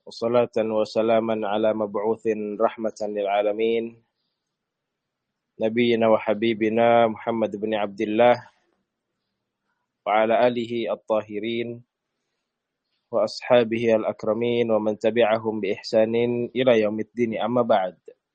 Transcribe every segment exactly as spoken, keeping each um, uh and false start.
صلاة وسلاما على مبعوث رحمة للعالمين نبينا وحبيبنا محمد بن عبد الله وعلى آله الطاهرين وأصحابه الأكرمين ومن تبعهم بإحسان إلى يوم الدين أما بعد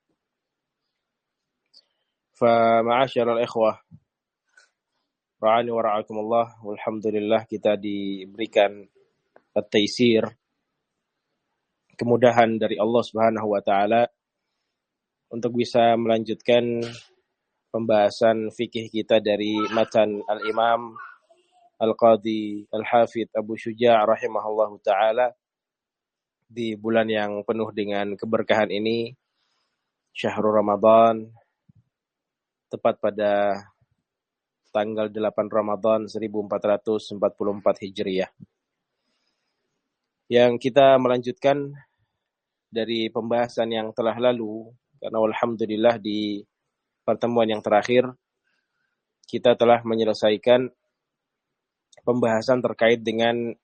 فمعاشر الإخوة ra'ani wa ra'akumullah, walhamdulillah kita diberikan at-taisir, kemudahan dari Allah Subhanahu wa taala untuk bisa melanjutkan pembahasan fikih kita dari matan al-Imam Al-Qadhi Al-Hafidh Abu Syuja' rahimahullahu taala di bulan yang penuh dengan keberkahan ini, Syahrul Ramadan, tepat pada tanggal delapan Ramadan seribu empat ratus empat puluh empat Hijriah. Yang kita melanjutkan dari pembahasan yang telah lalu, karena alhamdulillah di pertemuan yang terakhir kita telah menyelesaikan pembahasan terkait dengan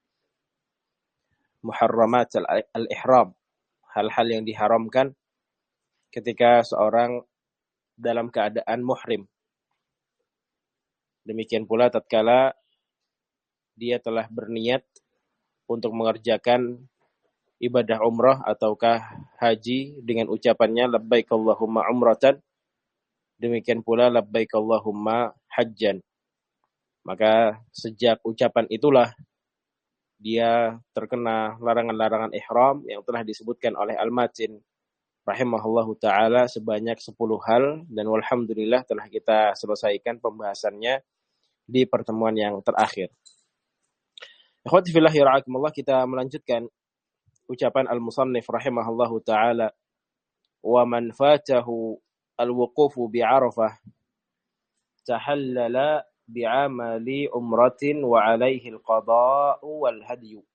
muharramat al-ihram, hal-hal yang diharamkan ketika seorang dalam keadaan muhrim. Demikian pula tatkala dia telah berniat untuk mengerjakan ibadah umrah ataukah haji dengan ucapannya labbaik Allahumma umratan, demikian pula labbaik Allahumma hajjan. Maka sejak ucapan itulah dia terkena larangan-larangan ihram yang telah disebutkan oleh Al-Matin rahimahullahu ta'ala sebanyak sepuluh hal, dan walhamdulillah telah kita selesaikan pembahasannya di pertemuan yang terakhir. Ikhwati fillah yara'akumullah, kita melanjutkan ucapan al-musannif rahimahullahu ta'ala, wa man fatahu al-wuqufu bi'arafah tahallala bi'amali umratin wa alaihi al-qada'u wal hadyu.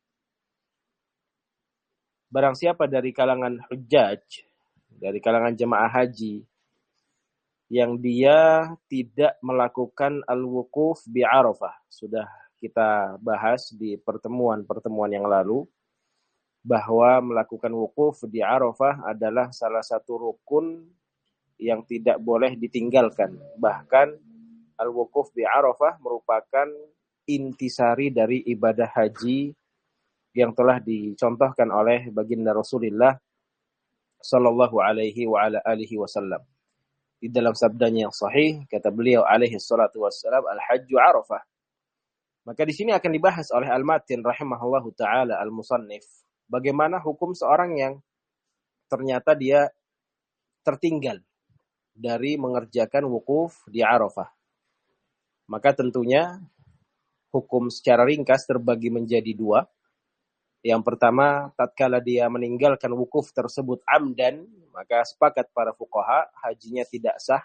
Barang siapa dari kalangan hujjaj, dari kalangan jemaah haji, yang dia tidak melakukan al-wuquf bi Arafah. Sudah kita bahas di pertemuan-pertemuan yang lalu bahwa melakukan wukuf di Arafah adalah salah satu rukun yang tidak boleh ditinggalkan. Bahkan al-wuquf bi Arafah merupakan intisari dari ibadah haji yang telah dicontohkan oleh baginda Rasulullah sallallahu alaihi wa ala alihi wasallam. Di dalam sabdanya yang sahih, kata beliau alaihi salatu wassalam, al-hajju Arafah. Maka di sini akan dibahas oleh Al-Matin rahimahullahu ta'ala al-musannif, bagaimana hukum seorang yang ternyata dia tertinggal dari mengerjakan wukuf di Arafah. Maka tentunya hukum secara ringkas terbagi menjadi dua. Yang pertama, tatkala dia meninggalkan wukuf tersebut amdan, maka sepakat para fuqaha hajinya tidak sah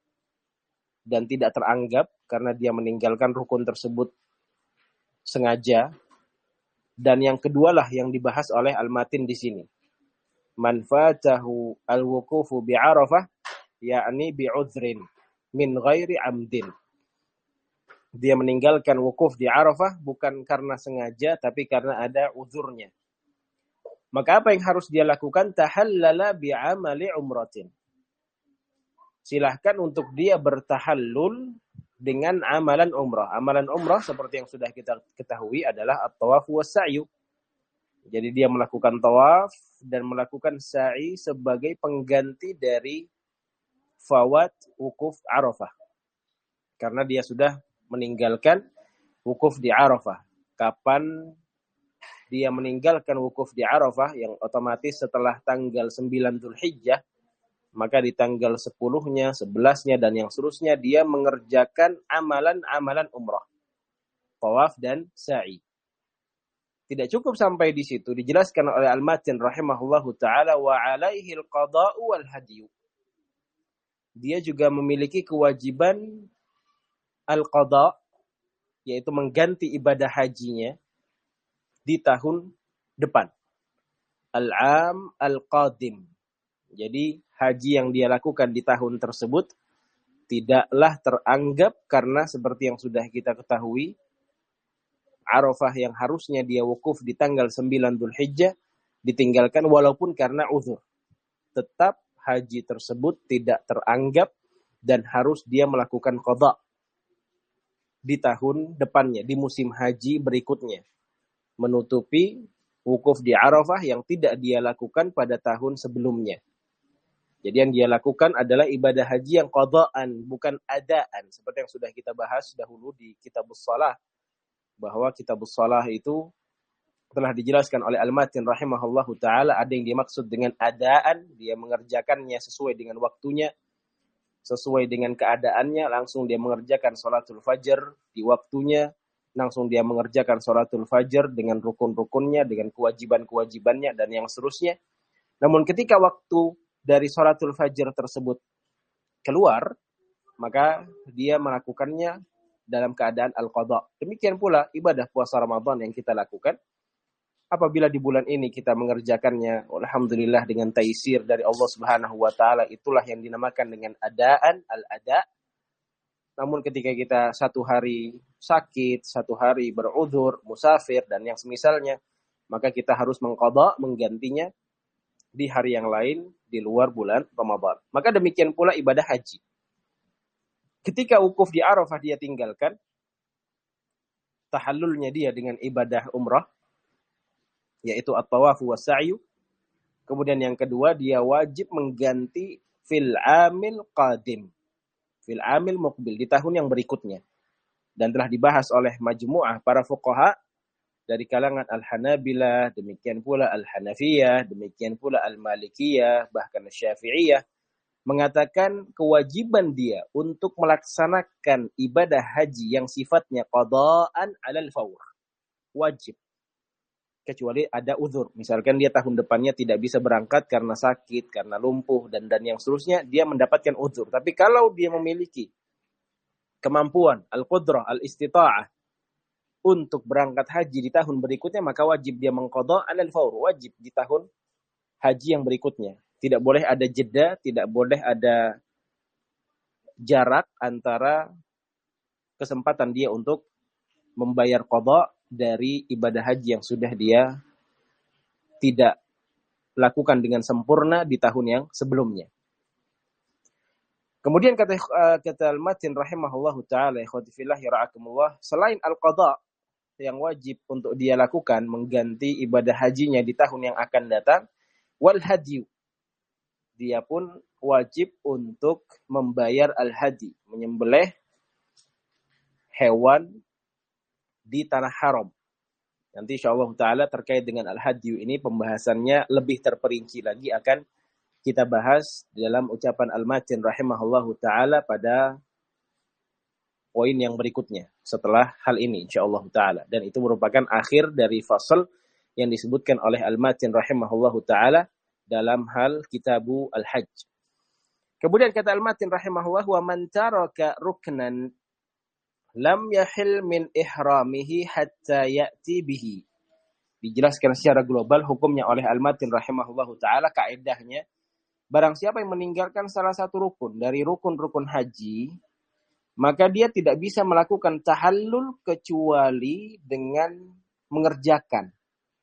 dan tidak teranggap karena dia meninggalkan rukun tersebut sengaja. Dan yang kedua lah yang dibahas oleh Al-Matin di sini. Man fatahu al-wuqufu bi Arafah yakni bi udhrin min ghairi amdin. Dia meninggalkan wukuf di Arafah bukan karena sengaja, tapi karena ada uzurnya. Maka apa yang harus dia lakukan? Tahallala bi'amali umratin. Silahkan untuk dia bertahallul dengan amalan umrah. Amalan umrah seperti yang sudah kita ketahui adalah at-tawaf wa sa'yu. Jadi dia melakukan tawaf dan melakukan sa'i sebagai pengganti dari fawat wukuf Arafah. Karena dia sudah meninggalkan wukuf di Arafah. Kapan dia meninggalkan wukuf di Arafah, yang otomatis setelah tanggal sembilan Dzulhijjah, maka di tanggal sepuluhnya, sebelasnya, dan yang seterusnya dia mengerjakan amalan-amalan umrah, tawaf dan sa'i. Tidak cukup sampai di situ, dijelaskan oleh Al-Matin rahimahullahu ta'ala, wa alaihi al-qada'u wal hadyu. Dia juga memiliki kewajiban al-qada', yaitu mengganti ibadah hajinya di tahun depan. Al-am al-qadim. Jadi haji yang dia lakukan di tahun tersebut tidaklah teranggap, karena seperti yang sudah kita ketahui, Arafah yang harusnya dia wukuf di tanggal sembilan Dzulhijjah ditinggalkan walaupun karena uzur. Tetap haji tersebut tidak teranggap dan harus dia melakukan qada di tahun depannya, di musim haji berikutnya. Menutupi wukuf di Arafah yang tidak dia lakukan pada tahun sebelumnya. Jadi yang dia lakukan adalah ibadah haji yang qadaan, bukan adaan. Seperti yang sudah kita bahas dahulu di Kitabus Shalah. Bahwa Kitabus Shalah itu telah dijelaskan oleh Al-Matin rahimahullahu ta'ala, ada yang dimaksud dengan adaan, dia mengerjakannya sesuai dengan waktunya, sesuai dengan keadaannya, langsung dia mengerjakan sholatul fajr di waktunya, langsung dia mengerjakan sholatul fajr dengan rukun-rukunnya, dengan kewajiban-kewajibannya, dan yang seterusnya. Namun ketika waktu dari sholatul fajr tersebut keluar, maka dia melakukannya dalam keadaan al-qadha. Demikian pula ibadah puasa Ramadan yang kita lakukan. Apabila di bulan ini kita mengerjakannya, alhamdulillah dengan taisir dari Allah Subhanahu wa taala, itulah yang dinamakan dengan adaan, al-ada. Namun ketika kita satu hari sakit, satu hari beruzur, musafir dan yang semisalnya, maka kita harus mengqadha, menggantinya di hari yang lain di luar bulan Ramadan. Maka demikian pula ibadah haji. Ketika wukuf di Arafah dia tinggalkan, tahallulnya dia dengan ibadah umrah, yaitu at-tawafu was-sa'yu. Kemudian yang kedua, dia wajib mengganti fil amil qadim, fil amil muqbil, di tahun yang berikutnya. Dan telah dibahas oleh majmu'ah para fuqaha dari kalangan al-Hanabilah, demikian pula al-Hanafiyah, demikian pula al-Malikiyah, bahkan al-Syafi'iyah, mengatakan kewajiban dia untuk melaksanakan ibadah haji yang sifatnya qadaan alal fawr. Wajib. Kecuali ada uzur. Misalkan dia tahun depannya tidak bisa berangkat karena sakit, karena lumpuh, dan dan yang seterusnya, dia mendapatkan uzur. Tapi kalau dia memiliki kemampuan, al-qudrah, al-istita'ah, untuk berangkat haji di tahun berikutnya, maka wajib dia mengqadha alal fawr. Wajib di tahun haji yang berikutnya. Tidak boleh ada jeda, tidak boleh ada jarak antara kesempatan dia untuk membayar qadha dari ibadah haji yang sudah dia tidak lakukan dengan sempurna di tahun yang sebelumnya. Kemudian kata kata Al-Matin rahimahullahu taala, ikhwati fillah yara'akumullah, selain al-qadha yang wajib untuk dia lakukan mengganti ibadah hajinya di tahun yang akan datang, wal hadi, dia pun wajib untuk membayar al-hadi, menyembelih hewan di tanah haram. Nanti insyaallah ta'ala terkait dengan al-hadyu ini pembahasannya lebih terperinci lagi akan kita bahas dalam ucapan Al-Matin rahimahullahu ta'ala pada poin yang berikutnya setelah hal ini insyaallah ta'ala. Dan itu merupakan akhir dari fasal yang disebutkan oleh Al-Matin rahimahullahu ta'ala dalam hal kitabu al-hajj. Kemudian kata Al-Matin rahimahullah, wa man taraka ruknan lam yahil min ihramihi hatta ya'ti bihi. Dijelaskan secara global hukumnya oleh Al-Matin rahimahullahu ta'ala, kaedahnya, barang siapa yang meninggalkan salah satu rukun dari rukun-rukun haji, maka dia tidak bisa melakukan tahallul kecuali dengan mengerjakan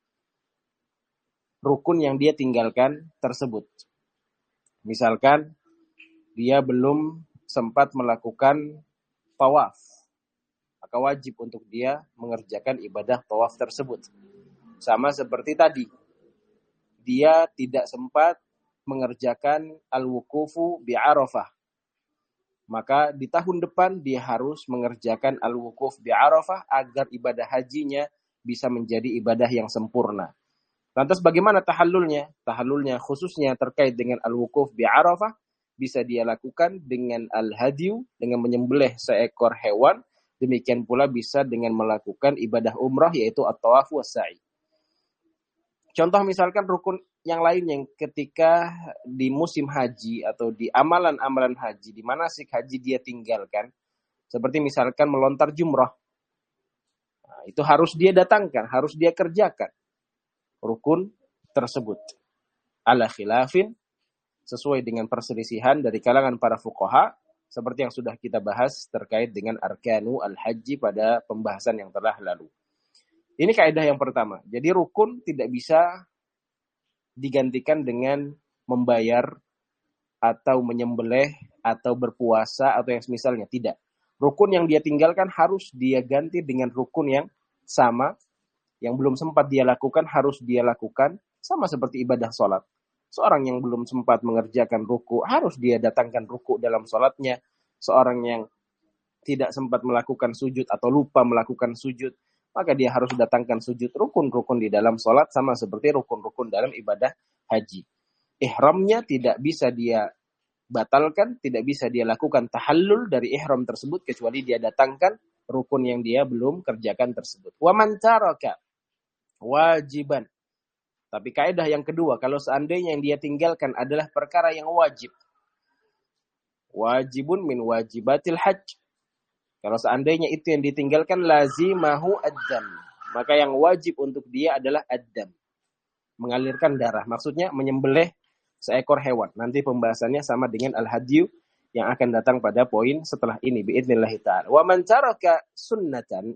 rukun yang dia tinggalkan tersebut. Misalkan, dia belum sempat melakukan tawaf, maka wajib untuk dia mengerjakan ibadah tawaf tersebut. Sama seperti tadi, dia tidak sempat mengerjakan al-wukufu bi Arafah, maka di tahun depan dia harus mengerjakan al-wukuf bi Arafah agar ibadah hajinya bisa menjadi ibadah yang sempurna. Lantas bagaimana tahallulnya? Tahallulnya khususnya terkait dengan al-wukuf bi Arafah bisa dia lakukan dengan al-hadyu, dengan menyembelih seekor hewan. Demikian pula bisa dengan melakukan ibadah umrah, yaitu at-tawaf was-sa'i. Contoh misalkan rukun yang lain yang ketika di musim haji atau di amalan-amalan haji, di manasik haji dia tinggalkan, seperti misalkan melontar jumrah. Nah, itu harus dia datangkan, harus dia kerjakan rukun tersebut. Ala khilafin, sesuai dengan perselisihan dari kalangan para fuqaha, seperti yang sudah kita bahas terkait dengan arkanu al-haji pada pembahasan yang telah lalu. Ini kaidah yang pertama. Jadi rukun tidak bisa digantikan dengan membayar atau menyembelih atau berpuasa atau yang semisalnya. Tidak. Rukun yang dia tinggalkan harus dia ganti dengan rukun yang sama, yang belum sempat dia lakukan harus dia lakukan, sama seperti ibadah sholat. Seorang yang belum sempat mengerjakan ruku harus dia datangkan ruku dalam sholatnya. Seorang yang tidak sempat melakukan sujud atau lupa melakukan sujud, maka dia harus datangkan sujud. Rukun-rukun di dalam sholat sama seperti rukun-rukun dalam ibadah haji. Ihramnya tidak bisa dia batalkan, tidak bisa dia lakukan tahallul dari ihram tersebut kecuali dia datangkan rukun yang dia belum kerjakan tersebut. Wa man taraka wajiban. Tapi kaidah yang kedua, kalau seandainya yang dia tinggalkan adalah perkara yang wajib. Wajibun min wajibatil hajj. Kalau seandainya itu yang ditinggalkan lazimahu ad-dam, maka yang wajib untuk dia adalah ad-dam, mengalirkan darah. Maksudnya menyembelih seekor hewan. Nanti pembahasannya sama dengan al-hadyu yang akan datang pada poin setelah ini biidznillah ta'ala. Wa man taraka sunnatan.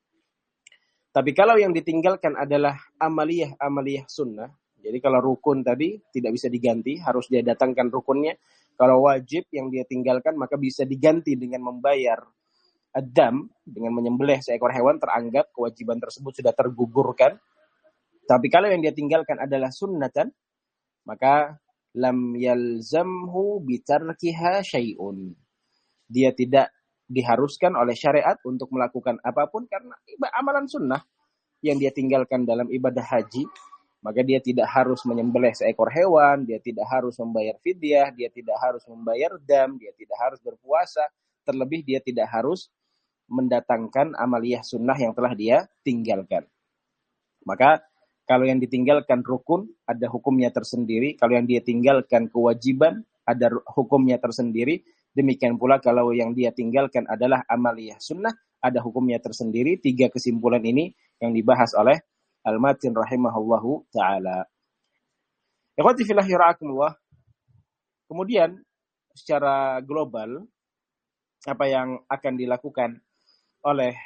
Tapi kalau yang ditinggalkan adalah amaliyah-amaliyah sunnah, jadi kalau rukun tadi tidak bisa diganti, harus dia datangkan rukunnya. Kalau wajib yang dia tinggalkan maka bisa diganti dengan membayar ad-dam, dengan menyembelih seekor hewan, teranggap kewajiban tersebut sudah tergugurkan. Tapi kalau yang dia tinggalkan adalah sunnatan, maka lam yalzamhu bitarkiha syai'un. Dia tidak diharuskan oleh syariat untuk melakukan apapun karena amalan sunnah yang dia tinggalkan dalam ibadah haji, maka dia tidak harus menyembelih seekor hewan, dia tidak harus membayar fidyah, dia tidak harus membayar dam, dia tidak harus berpuasa, terlebih dia tidak harus mendatangkan amaliyah sunnah yang telah dia tinggalkan. Maka kalau yang ditinggalkan rukun ada hukumnya tersendiri, kalau yang dia tinggalkan kewajiban ada hukumnya tersendiri. Demikian pula kalau yang dia tinggalkan adalah amaliyah sunnah ada hukumnya tersendiri. Tiga kesimpulan ini yang dibahas oleh Al-Matin rahimahullahu ta'ala. Ikhwati fillah yara'akumullah. Kemudian secara global apa yang akan dilakukan oleh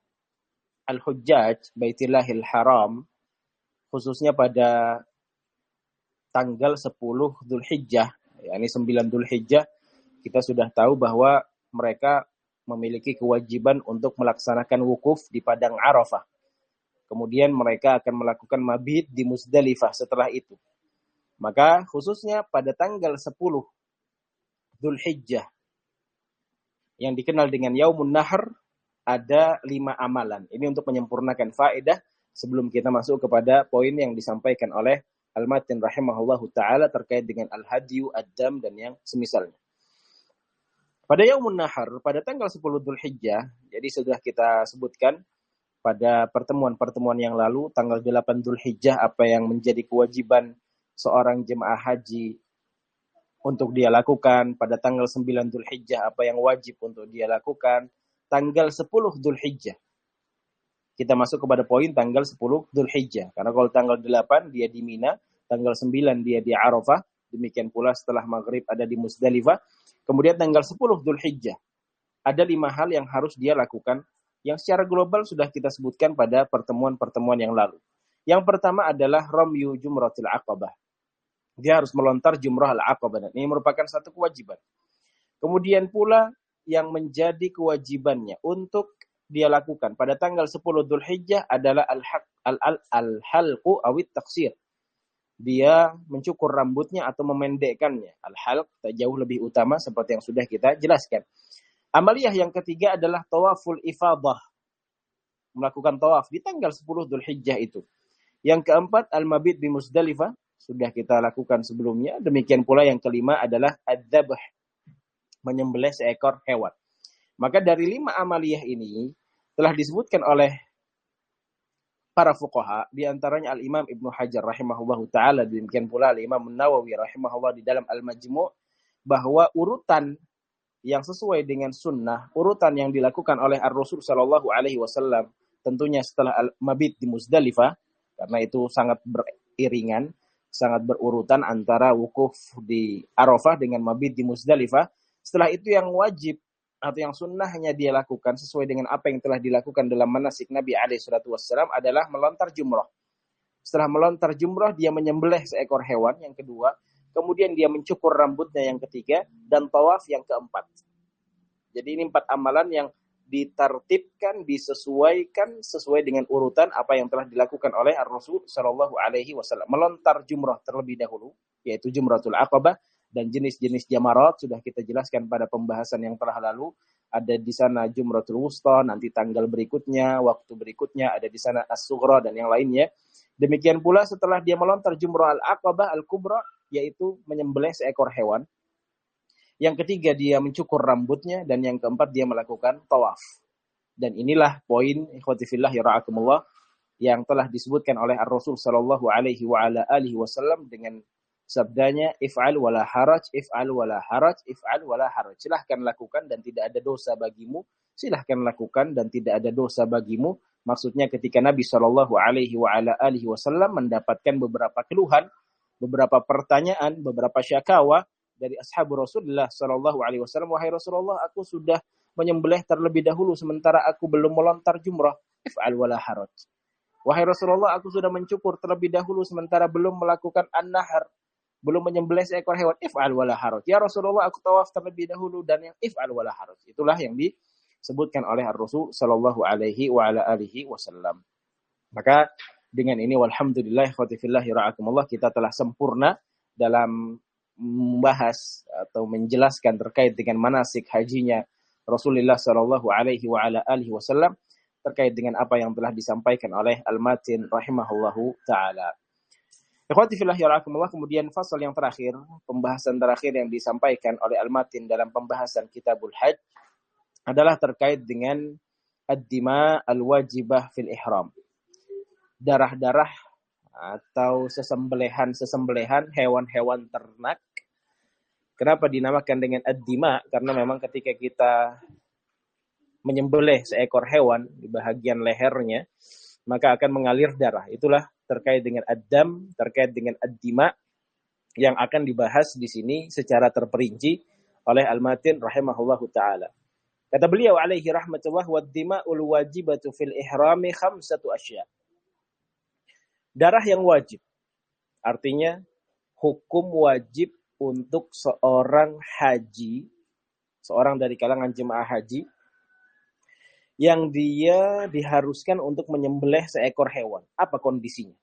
Al-Hujjaj Baitillahil Haram khususnya pada tanggal sepuluh Dzulhijjah, yakni sembilan Dzulhijjah, kita sudah tahu bahwa mereka memiliki kewajiban untuk melaksanakan wukuf di padang Arafah. Kemudian mereka akan melakukan mabit di Muzdalifah setelah itu. Maka khususnya pada tanggal sepuluh Dzulhijjah yang dikenal dengan Yaumun Nahr, ada lima amalan. Ini untuk menyempurnakan faedah sebelum kita masuk kepada poin yang disampaikan oleh Al-Matin rahimahullahu ta'ala terkait dengan al-hadyu, ad-dam, dan yang semisalnya. Pada Yaumun Nahr, pada tanggal sepuluh Dzulhijjah, jadi sudah kita sebutkan pada pertemuan-pertemuan yang lalu, tanggal delapan Dzulhijjah, apa yang menjadi kewajiban seorang jemaah haji untuk dia lakukan. Pada tanggal sembilan Dzulhijjah, apa yang wajib untuk dia lakukan. Tanggal sepuluh Dzulhijjah, kita masuk kepada poin tanggal sepuluh Dzulhijjah. Karena kalau tanggal delapan dia di Mina, tanggal sembilan dia di Arafah, demikian pula setelah maghrib ada di Muzdalifah. Kemudian tanggal sepuluh Dzulhijjah, ada lima hal yang harus dia lakukan, yang secara global sudah kita sebutkan pada pertemuan-pertemuan yang lalu. Yang pertama adalah ramyu jumratil aqabah. Dia harus melontar jumrah al-aqabah. Ini merupakan satu kewajiban. Kemudian pula yang menjadi kewajibannya untuk dia lakukan pada tanggal sepuluh Dzulhijjah adalah al-haq al-al al-halqu awit taqsir. Dia mencukur rambutnya atau memendekkannya. Al-halq tak jauh lebih utama seperti yang sudah kita jelaskan. Amaliyah yang ketiga adalah tawaful ifadah. Melakukan tawaf di tanggal sepuluh Dzulhijjah itu. Yang keempat al-mabit di Muzdalifah, sudah kita lakukan sebelumnya. Demikian pula yang kelima adalah ad-dzabh, menyembelih seekor hewan. Maka dari lima amaliyah ini telah disebutkan oleh para fuqaha, di antaranya Al-Imam Ibnu Hajar rahimahullahu ta'ala, demikian pula Al-Imam Nawawi rahimahullah di dalam Al-Majmu', bahwa urutan yang sesuai dengan sunnah, urutan yang dilakukan oleh Ar-Rasul sallallahu alaihi wasallam, tentunya setelah al-mabit di Muzdalifah, karena itu sangat beriringan, sangat berurutan antara wukuf di Arafah dengan mabit di Muzdalifah. Setelah itu yang wajib atau yang sunnahnya dia lakukan sesuai dengan apa yang telah dilakukan dalam manasik Nabi alaihi salatu wassalam adalah melontar jumrah. Setelah melontar jumrah, dia menyembelih seekor hewan yang kedua. Kemudian dia mencukur rambutnya yang ketiga. Dan tawaf yang keempat. Jadi ini empat amalan yang ditertibkan, disesuaikan sesuai dengan urutan apa yang telah dilakukan oleh Ar-Rasul Shallallahu Alaihi Wasallam. Melontar jumrah terlebih dahulu, yaitu Jumratul Aqabah, dan jenis-jenis jamarat sudah kita jelaskan pada pembahasan yang telah lalu. Ada di sana Jumratul Wusta, nanti tanggal berikutnya, waktu berikutnya, ada di sana As-Sughra dan yang lainnya. Demikian pula setelah dia melontar Jumrah Al-Aqabah Al-Kubra, yaitu menyembelih seekor hewan. Yang ketiga dia mencukur rambutnya, dan yang keempat dia melakukan tawaf. Dan inilah poin ikhwati fillah ya ra'akumullah yang telah disebutkan oleh Ar-Rasul sallallahu alaihi wa ala alihi wasallam dengan sabdanya if'al wala haraj, if'al wala haraj, if'al wala haraj. Silahkan lakukan dan tidak ada dosa bagimu. Silahkan lakukan dan tidak ada dosa bagimu. Maksudnya ketika Nabi sallallahu alaihi wa ala alihi wasallam mendapatkan beberapa keluhan, beberapa pertanyaan, beberapa syakawa dari ashabu Rasulullah sallallahu alaihi wasallam, wahai Rasulullah, aku sudah menyembelih terlebih dahulu sementara aku belum melontar jumrah. If'al wala haraj. Wahai Rasulullah, aku sudah mencukur terlebih dahulu sementara belum melakukan an-nahar, belum menyembelih seekor hewan. If'al wala haraj. Ya Rasulullah, aku tawaf terlebih dahulu dan yang if'al wala haraj. Itulah yang disebutkan oleh Ar-Rasul sallallahu alaihi wa ala alihi wasallam. Maka dengan ini walhamdulillah ikhwati fillah ra'akumullah, kita telah sempurna dalam membahas atau menjelaskan terkait dengan manasik hajinya Rasulullah sallallahu alaihi wa ala alihi wasallam, terkait dengan apa yang telah disampaikan oleh Al-Matin rahimahullahu taala. Ikhwati fillah yarhakumullah, kemudian fasal yang terakhir, pembahasan terakhir yang disampaikan oleh Al-Matin dalam pembahasan Kitabul Hajj adalah terkait dengan ad-dima al-wajibah fil ihram. Darah-darah atau sesembelihan-sesembelihan hewan-hewan ternak. Kenapa dinamakan dengan ad-dima? Karena memang ketika kita menyembelih seekor hewan di bahagian lehernya, maka akan mengalir darah. Itulah terkait dengan ad-dam, terkait dengan ad-dima yang akan dibahas di sini secara terperinci oleh Al-Matin rahimahullahu taala. Kata beliau alaihi rahmatullah, wad-dima'ul wajibatu fil ihrami khamsatu asya. Darah yang wajib, artinya hukum wajib untuk seorang haji, seorang dari kalangan jemaah haji, yang dia diharuskan untuk menyembelih seekor hewan. Apa kondisinya?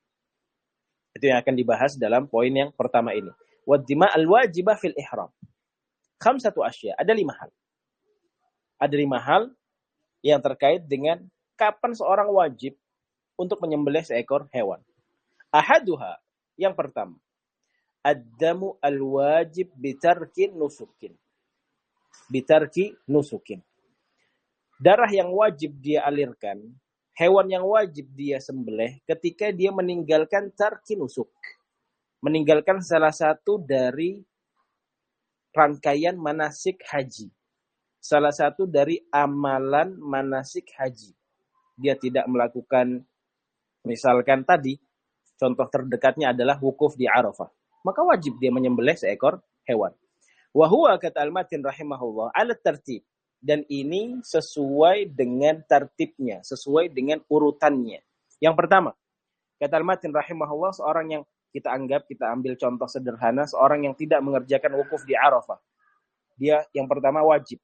Itu yang akan dibahas dalam poin yang pertama ini. Wad-dima al-wajibah fil ihram. Khamsatu asya. Ada lima hal. Ada lima hal yang terkait dengan kapan seorang wajib untuk menyembelih seekor hewan. Ahaduha, yang pertama, ad-damu al-wajib bitarkin nusukin. Bitarki nusukin. Darah yang wajib dia alirkan, hewan yang wajib dia sembelih ketika dia meninggalkan tarki nusuk. Meninggalkan salah satu dari rangkaian manasik haji. Salah satu dari amalan manasik haji. Dia tidak melakukan, misalkan tadi, contoh terdekatnya adalah wukuf di Arafah. Maka wajib dia menyembelih seekor hewan. Wahuwa kata Al-Matin rahimahullah ala tertib. Dan ini sesuai dengan tertibnya, sesuai dengan urutannya. Yang pertama, kata Al-Matin rahimahullah, seorang yang kita anggap, kita ambil contoh sederhana, seorang yang tidak mengerjakan wukuf di Arafah. Dia yang pertama wajib.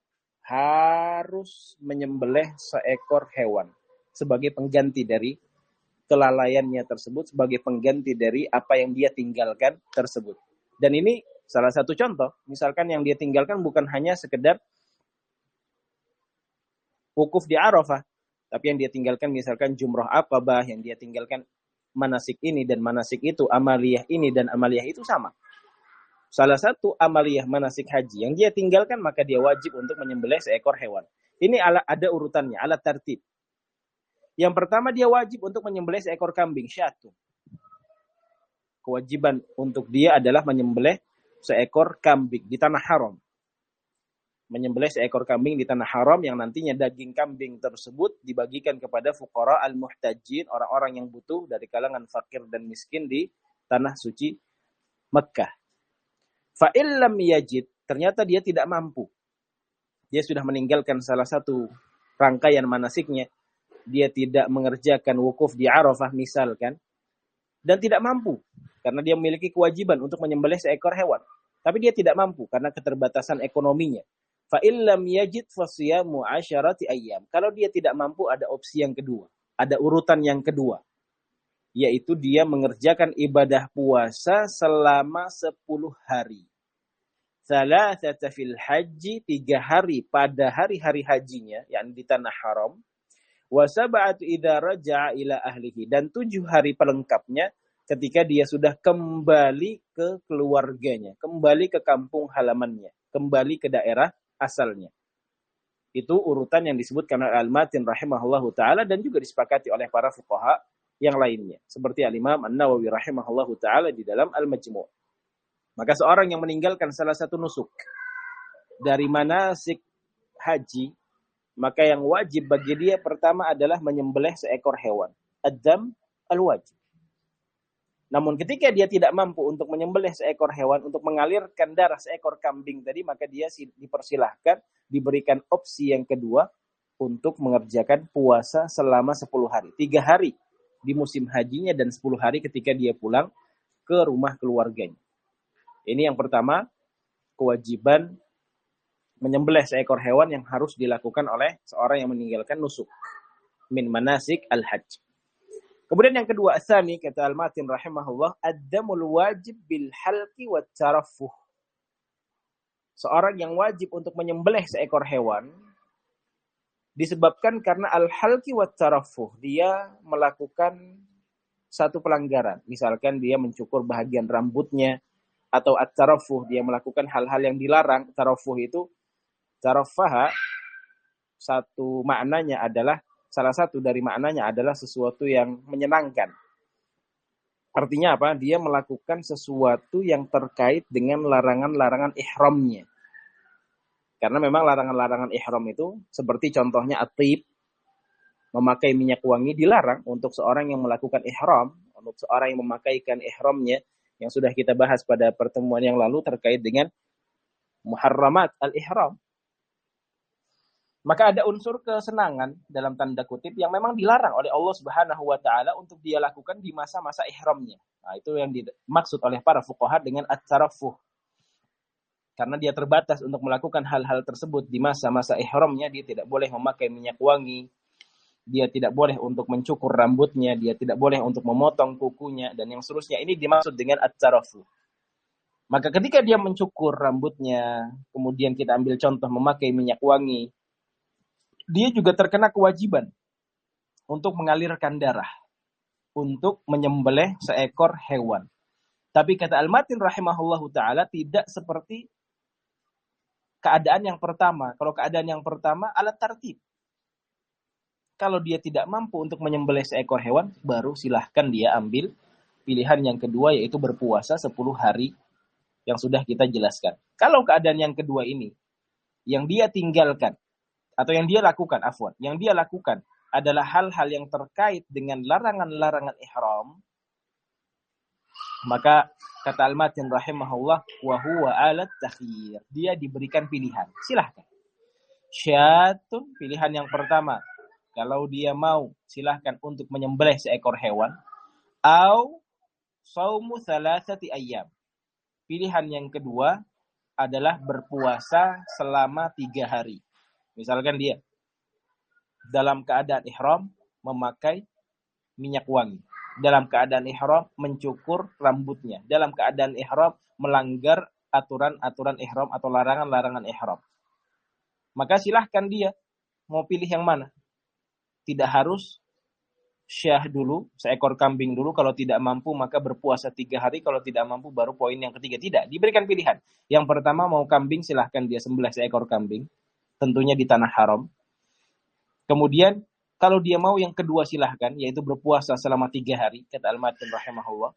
Harus menyembelih seekor hewan. Sebagai pengganti dari kelalaiannya tersebut, sebagai pengganti dari apa yang dia tinggalkan tersebut. Dan ini salah satu contoh. Misalkan yang dia tinggalkan bukan hanya sekedar wukuf di Arafah, tapi yang dia tinggalkan misalkan jumrah Aqabah, yang dia tinggalkan manasik ini dan manasik itu, amaliyah ini dan amaliyah itu sama. Salah satu amaliyah manasik haji yang dia tinggalkan, maka dia wajib untuk menyembelih seekor hewan. Ini ada urutannya, alat tertib. Yang pertama dia wajib untuk menyembelih seekor kambing, syatu. Kewajiban untuk dia adalah menyembelih seekor kambing di tanah haram. Menyembelih seekor kambing di tanah haram yang nantinya daging kambing tersebut dibagikan kepada fuqara al-muhtajin, orang-orang yang butuh dari kalangan fakir dan miskin di tanah suci Mekah. Fa illam yajid, ternyata dia tidak mampu. Dia sudah meninggalkan salah satu rangkaian manasiknya. Dia tidak mengerjakan wukuf di Arafah misalkan, dan tidak mampu karena dia memiliki kewajiban untuk menyembelih seekor hewan, tapi dia tidak mampu karena keterbatasan ekonominya. Fa illam yajid fasiyamu asyarati ayyam. Kalau dia tidak mampu, ada opsi yang kedua, ada urutan yang kedua, yaitu dia mengerjakan ibadah puasa selama sepuluh hari. Thalathata fil haji, tiga hari pada hari-hari hajinya, yang di tanah haram. Wa sab'atu idza raja'a ila ahlihi, dan tujuh hari pelengkapnya ketika dia sudah kembali ke keluarganya, kembali ke kampung halamannya, kembali ke daerah asalnya. Itu urutan yang disebutkan oleh Al-Matin rahimahullahu ta'ala dan juga disepakati oleh para fuqaha yang lainnya. Seperti Al-Imam An-Nawawi rahimahullahu ta'ala di dalam Al-Majmu'. Maka seorang yang meninggalkan salah satu nusuk dari manasik haji, maka yang wajib bagi dia pertama adalah menyembelih seekor hewan. Ad-dam al-wajib. Namun ketika dia tidak mampu untuk menyembelih seekor hewan, untuk mengalirkan darah seekor kambing tadi, maka dia dipersilahkan, diberikan opsi yang kedua untuk mengerjakan puasa selama sepuluh hari. Tiga hari di musim hajinya dan sepuluh hari ketika dia pulang ke rumah keluarganya. Ini yang pertama, kewajiban menyembelih seekor hewan yang harus dilakukan oleh seorang yang meninggalkan nusuk min manasik al-hajj. Kemudian yang kedua, asani, kata Al-Matin rahimahullah, ad-damul wajib bil halqi wa tarafuh. Seorang yang wajib untuk menyembelih seekor hewan disebabkan karena al-halqi wa tarafuh, dia melakukan satu pelanggaran. Misalkan dia mencukur bahagian rambutnya, atau at-tarafuh, dia melakukan hal-hal yang dilarang. Tarafuh itu, tarafaha, satu maknanya adalah, salah satu dari maknanya adalah sesuatu yang menyenangkan. Artinya apa? Dia melakukan sesuatu yang terkait dengan larangan-larangan ihramnya. Karena memang larangan-larangan ihram itu, seperti contohnya at-tib, memakai minyak wangi dilarang untuk seorang yang melakukan ihram, untuk seorang yang memakaikan ihramnya, yang sudah kita bahas pada pertemuan yang lalu terkait dengan muharramat al-ihram. Maka ada unsur kesenangan dalam tanda kutip yang memang dilarang oleh Allah Subhanahu wa taala untuk dia lakukan di masa-masa ihramnya. Nah, itu yang dimaksud oleh para fuqaha dengan at-tarafuh. Karena dia terbatas untuk melakukan hal-hal tersebut di masa-masa ihramnya, dia tidak boleh memakai minyak wangi, dia tidak boleh untuk mencukur rambutnya, dia tidak boleh untuk memotong kukunya dan yang seterusnya. Ini dimaksud dengan at-tarafuh. Maka ketika dia mencukur rambutnya, kemudian kita ambil contoh memakai minyak wangi, dia juga terkena kewajiban untuk mengalirkan darah, untuk menyembelih seekor hewan. Tapi kata Al-Matin rahimahullahu ta'ala, tidak seperti keadaan yang pertama. Kalau keadaan yang pertama, alat tartib. Kalau dia tidak mampu untuk menyembelih seekor hewan, baru silahkan dia ambil pilihan yang kedua, yaitu berpuasa sepuluh hari yang sudah kita jelaskan. Kalau keadaan yang kedua ini, yang dia tinggalkan, atau yang dia lakukan, afwan, yang dia lakukan adalah hal-hal yang terkait dengan larangan-larangan ihram, maka kata Al-Matin rahimahullah, wa huwa alat takhir, dia diberikan pilihan, silahkan. Syatun, pilihan yang pertama, kalau dia mau silahkan untuk menyembelih seekor hewan, au saumu thalathati ayyam, pilihan yang kedua adalah berpuasa selama tiga hari. Misalkan dia dalam keadaan ihram memakai minyak wangi, dalam keadaan ihram mencukur rambutnya, dalam keadaan ihram melanggar aturan-aturan ihram atau larangan-larangan ihram. Maka silahkan dia mau pilih yang mana. Tidak harus syah dulu, seekor kambing dulu, kalau tidak mampu maka berpuasa tiga hari, kalau tidak mampu baru poin yang ketiga. Tidak, diberikan pilihan. Yang pertama mau kambing, silahkan dia sembelih seekor kambing, tentunya di tanah haram. Kemudian kalau dia mau yang kedua silahkan, yaitu berpuasa selama tiga hari, kata Al-Matin rahimahullah.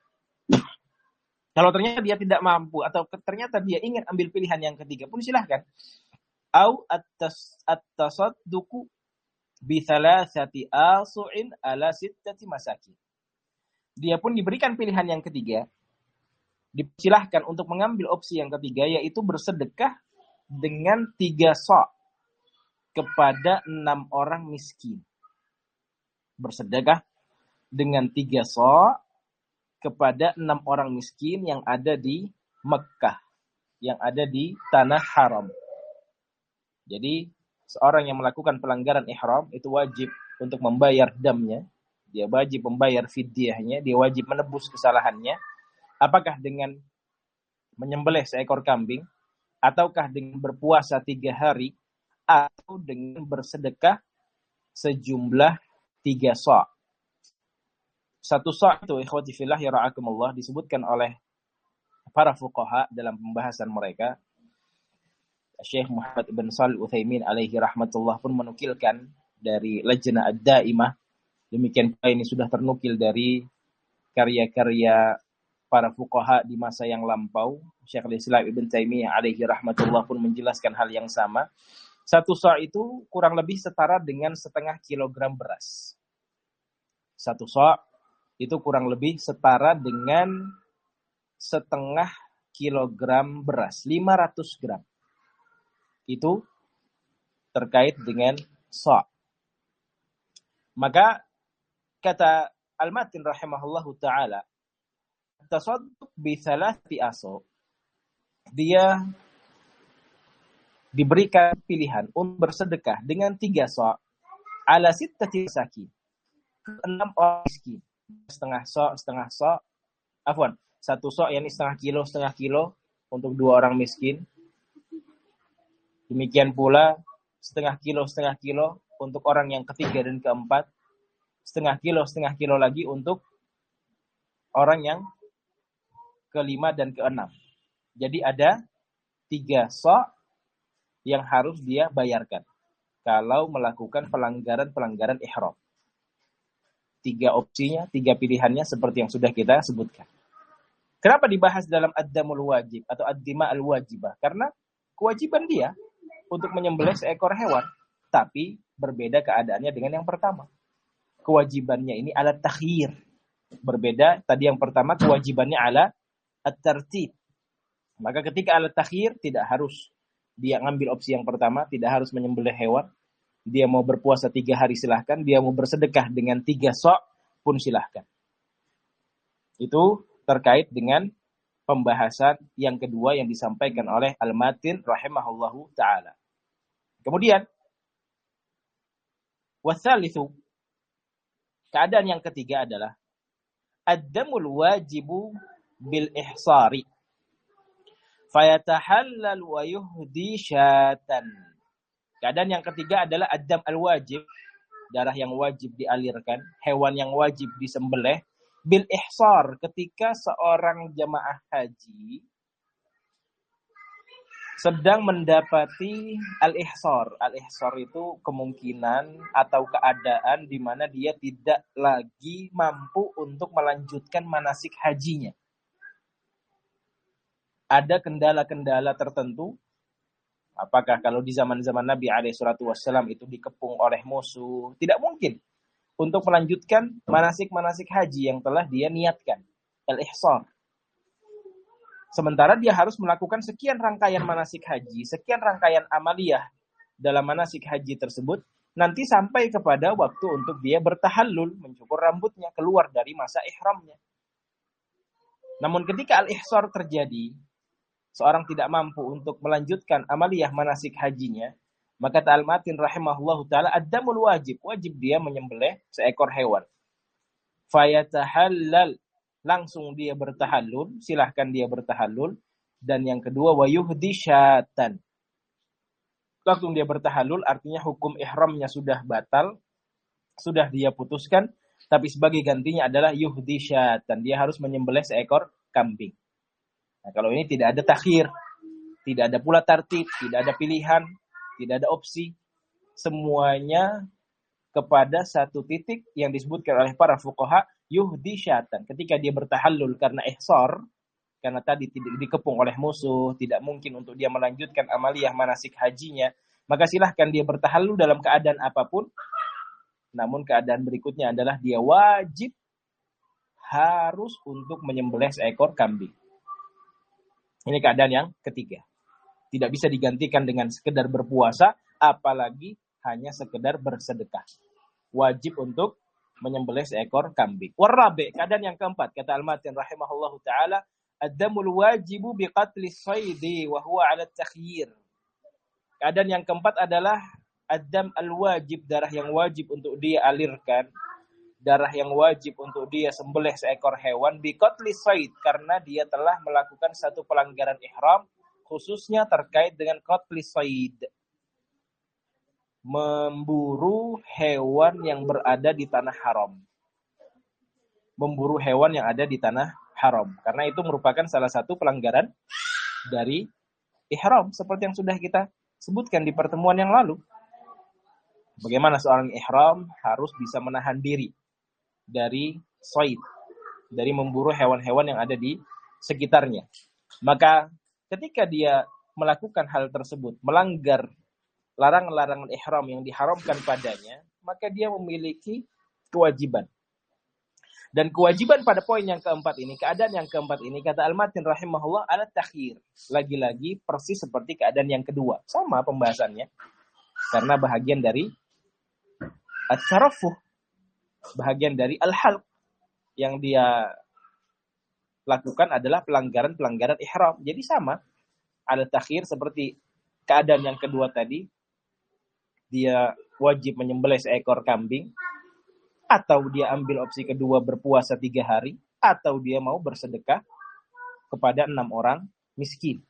Kalau ternyata dia tidak mampu atau ternyata dia ingin ambil pilihan yang ketiga pun silahkan. Au at-tasadduqu bi thalathati asu'in ala sittati masakin. Dia pun diberikan pilihan yang ketiga. Disilahkan untuk mengambil opsi yang ketiga, yaitu bersedekah dengan tiga sa' kepada enam orang miskin. Bersedekah dengan tiga sa' kepada enam orang miskin yang ada di Mekah, yang ada di tanah haram. Jadi seorang yang melakukan pelanggaran ihram itu wajib untuk membayar damnya, dia wajib membayar fidyahnya, dia wajib menebus kesalahannya. Apakah dengan menyembelih seekor kambing, ataukah dengan berpuasa tiga hari, atau dengan bersedekah sejumlah tiga sa'. Satu sa' itu ikhwati fillah ya ra'akumullah disebutkan oleh para fuqaha dalam pembahasan mereka. Syekh Muhammad ibn Shalih Al-Utsaimin alaihi rahmatullah pun menukilkan dari Lajnah Ad-Daimah. Demikian pula ini sudah ternukil dari karya-karya para fuqaha di masa yang lampau. Syekhul Islam Ibn Taimiyah alaihi rahmatullah pun menjelaskan hal yang sama. Satu sa' itu kurang lebih setara dengan setengah kilogram beras. Satu sa' itu kurang lebih setara dengan setengah kilogram beras, lima ratus gram. Itu terkait dengan sa'. Maka kata Al-Matin rahimahullahu ta'ala, tasadduq bi thalathi asa', dia diberikan pilihan untuk bersedekah dengan tiga sa' ala sittati masakin, enam orang miskin. Setengah sa', setengah sa', afwan, satu sa' yakni setengah kilo, setengah kilo untuk dua orang miskin. Demikian pula setengah kilo, setengah kilo untuk orang yang ketiga dan keempat. Setengah kilo, setengah kilo lagi untuk orang yang kelima dan keenam. Jadi ada tiga sa' yang harus dia bayarkan kalau melakukan pelanggaran-pelanggaran ihram. Tiga opsinya, tiga pilihannya seperti yang sudah kita sebutkan. Kenapa dibahas dalam ad-damul wajib atau ad-dima al-wajibah? Karena kewajiban dia untuk menyembelih seekor hewan, tapi berbeda keadaannya dengan yang pertama. Kewajibannya ini ala takhir. Berbeda, tadi yang pertama kewajibannya ala at-tartib. Maka ketika ala takhir, tidak harus dia ngambil opsi yang pertama, tidak harus menyembelih hewan. Dia mau berpuasa tiga hari silahkan, dia mau bersedekah dengan tiga sa' pun silahkan. Itu terkait dengan pembahasan yang kedua yang disampaikan oleh Al-Matin rahimahullahu ta'ala. Kemudian, wathalithu, keadaan yang ketiga adalah ad-damul wajibu bil ihsari fayatahallal wa yuhdi syatan. Keadaan yang ketiga adalah ad-dam al-wajib, darah yang wajib dialirkan, hewan yang wajib disembelih bil ihsar, ketika seorang jamaah haji sedang mendapati al-ihsar. Al-ihsar itu kemungkinan atau keadaan di mana dia tidak lagi mampu untuk melanjutkan manasik hajinya. Ada kendala-kendala tertentu. Apakah kalau di zaman-zaman Nabi alaihi salatu wassalam itu dikepung oleh musuh? Tidak mungkin untuk melanjutkan manasik-manasik haji yang telah dia niatkan. Al-ihsar. Sementara dia harus melakukan sekian rangkaian manasik haji, sekian rangkaian amaliyah dalam manasik haji tersebut, nanti sampai kepada waktu untuk dia bertahallul, mencukur rambutnya, keluar dari masa ihramnya. Namun ketika al-ihsar terjadi, seorang tidak mampu untuk melanjutkan amaliyah manasik hajinya, maka Al-Matin rahimahullahu ta'ala ad-damul wajib, wajib dia menyembelih seekor hewan. Fayatahallal, langsung dia bertahallul, silahkan dia bertahallul. Dan yang kedua, wa yuhdi syatan, langsung dia bertahallul, artinya hukum ihramnya sudah batal, sudah dia putuskan, tapi sebagai gantinya adalah yuhdi syatan, dia harus menyembelih seekor kambing. Nah, kalau ini tidak ada takhir, tidak ada pula tartib, tidak ada pilihan, tidak ada opsi, semuanya kepada satu titik yang disebutkan oleh para fuqaha, yuhdi syatan. Ketika dia bertahallul karena ihsar, karena tadi tidak dikepung oleh musuh, tidak mungkin untuk dia melanjutkan amaliyah manasik hajinya, maka silahkan dia bertahallul dalam keadaan apapun. Namun keadaan berikutnya adalah dia wajib harus untuk menyembelih seekor kambing. Ini keadaan yang ketiga. Tidak bisa digantikan dengan sekedar berpuasa, apalagi hanya sekedar bersedekah. Wajib untuk menyembelih seekor kambing. Warabi, keadaan yang keempat, kata Al-Matin rahimahullahu taala, ad-damul wajibu biqatli saydi wa huwa 'ala at-takhyir. Keadaan yang keempat adalah ad-dam al-wajib, darah yang wajib untuk dia alirkan, darah yang wajib untuk dia sembelih seekor hewan biqatli sayd, karena dia telah melakukan satu pelanggaran ihram, khususnya terkait dengan qatli sayd, memburu hewan yang berada di tanah haram. Memburu hewan yang ada di tanah haram. Karena itu merupakan salah satu pelanggaran dari ihram, seperti yang sudah kita sebutkan di pertemuan yang lalu. Bagaimana seorang ihram harus bisa menahan diri dari sayd, dari memburu hewan-hewan yang ada di sekitarnya. Maka ketika dia melakukan hal tersebut, melanggar larangan-larangan ihram yang diharamkan padanya, maka dia memiliki kewajiban. Dan kewajiban pada poin yang keempat ini, keadaan yang keempat ini, kata Al-Matin rahimahullah, ala takhir. Lagi-lagi persis seperti keadaan yang kedua. Sama pembahasannya. Karena bahagian dari at-tarafuh, bahagian dari al-halq, yang dia lakukan adalah pelanggaran-pelanggaran ihram. Jadi sama, ala takhir seperti keadaan yang kedua tadi, dia wajib menyembelih seekor kambing, atau dia ambil opsi kedua berpuasa tiga hari, atau dia mau bersedekah kepada enam orang miskin.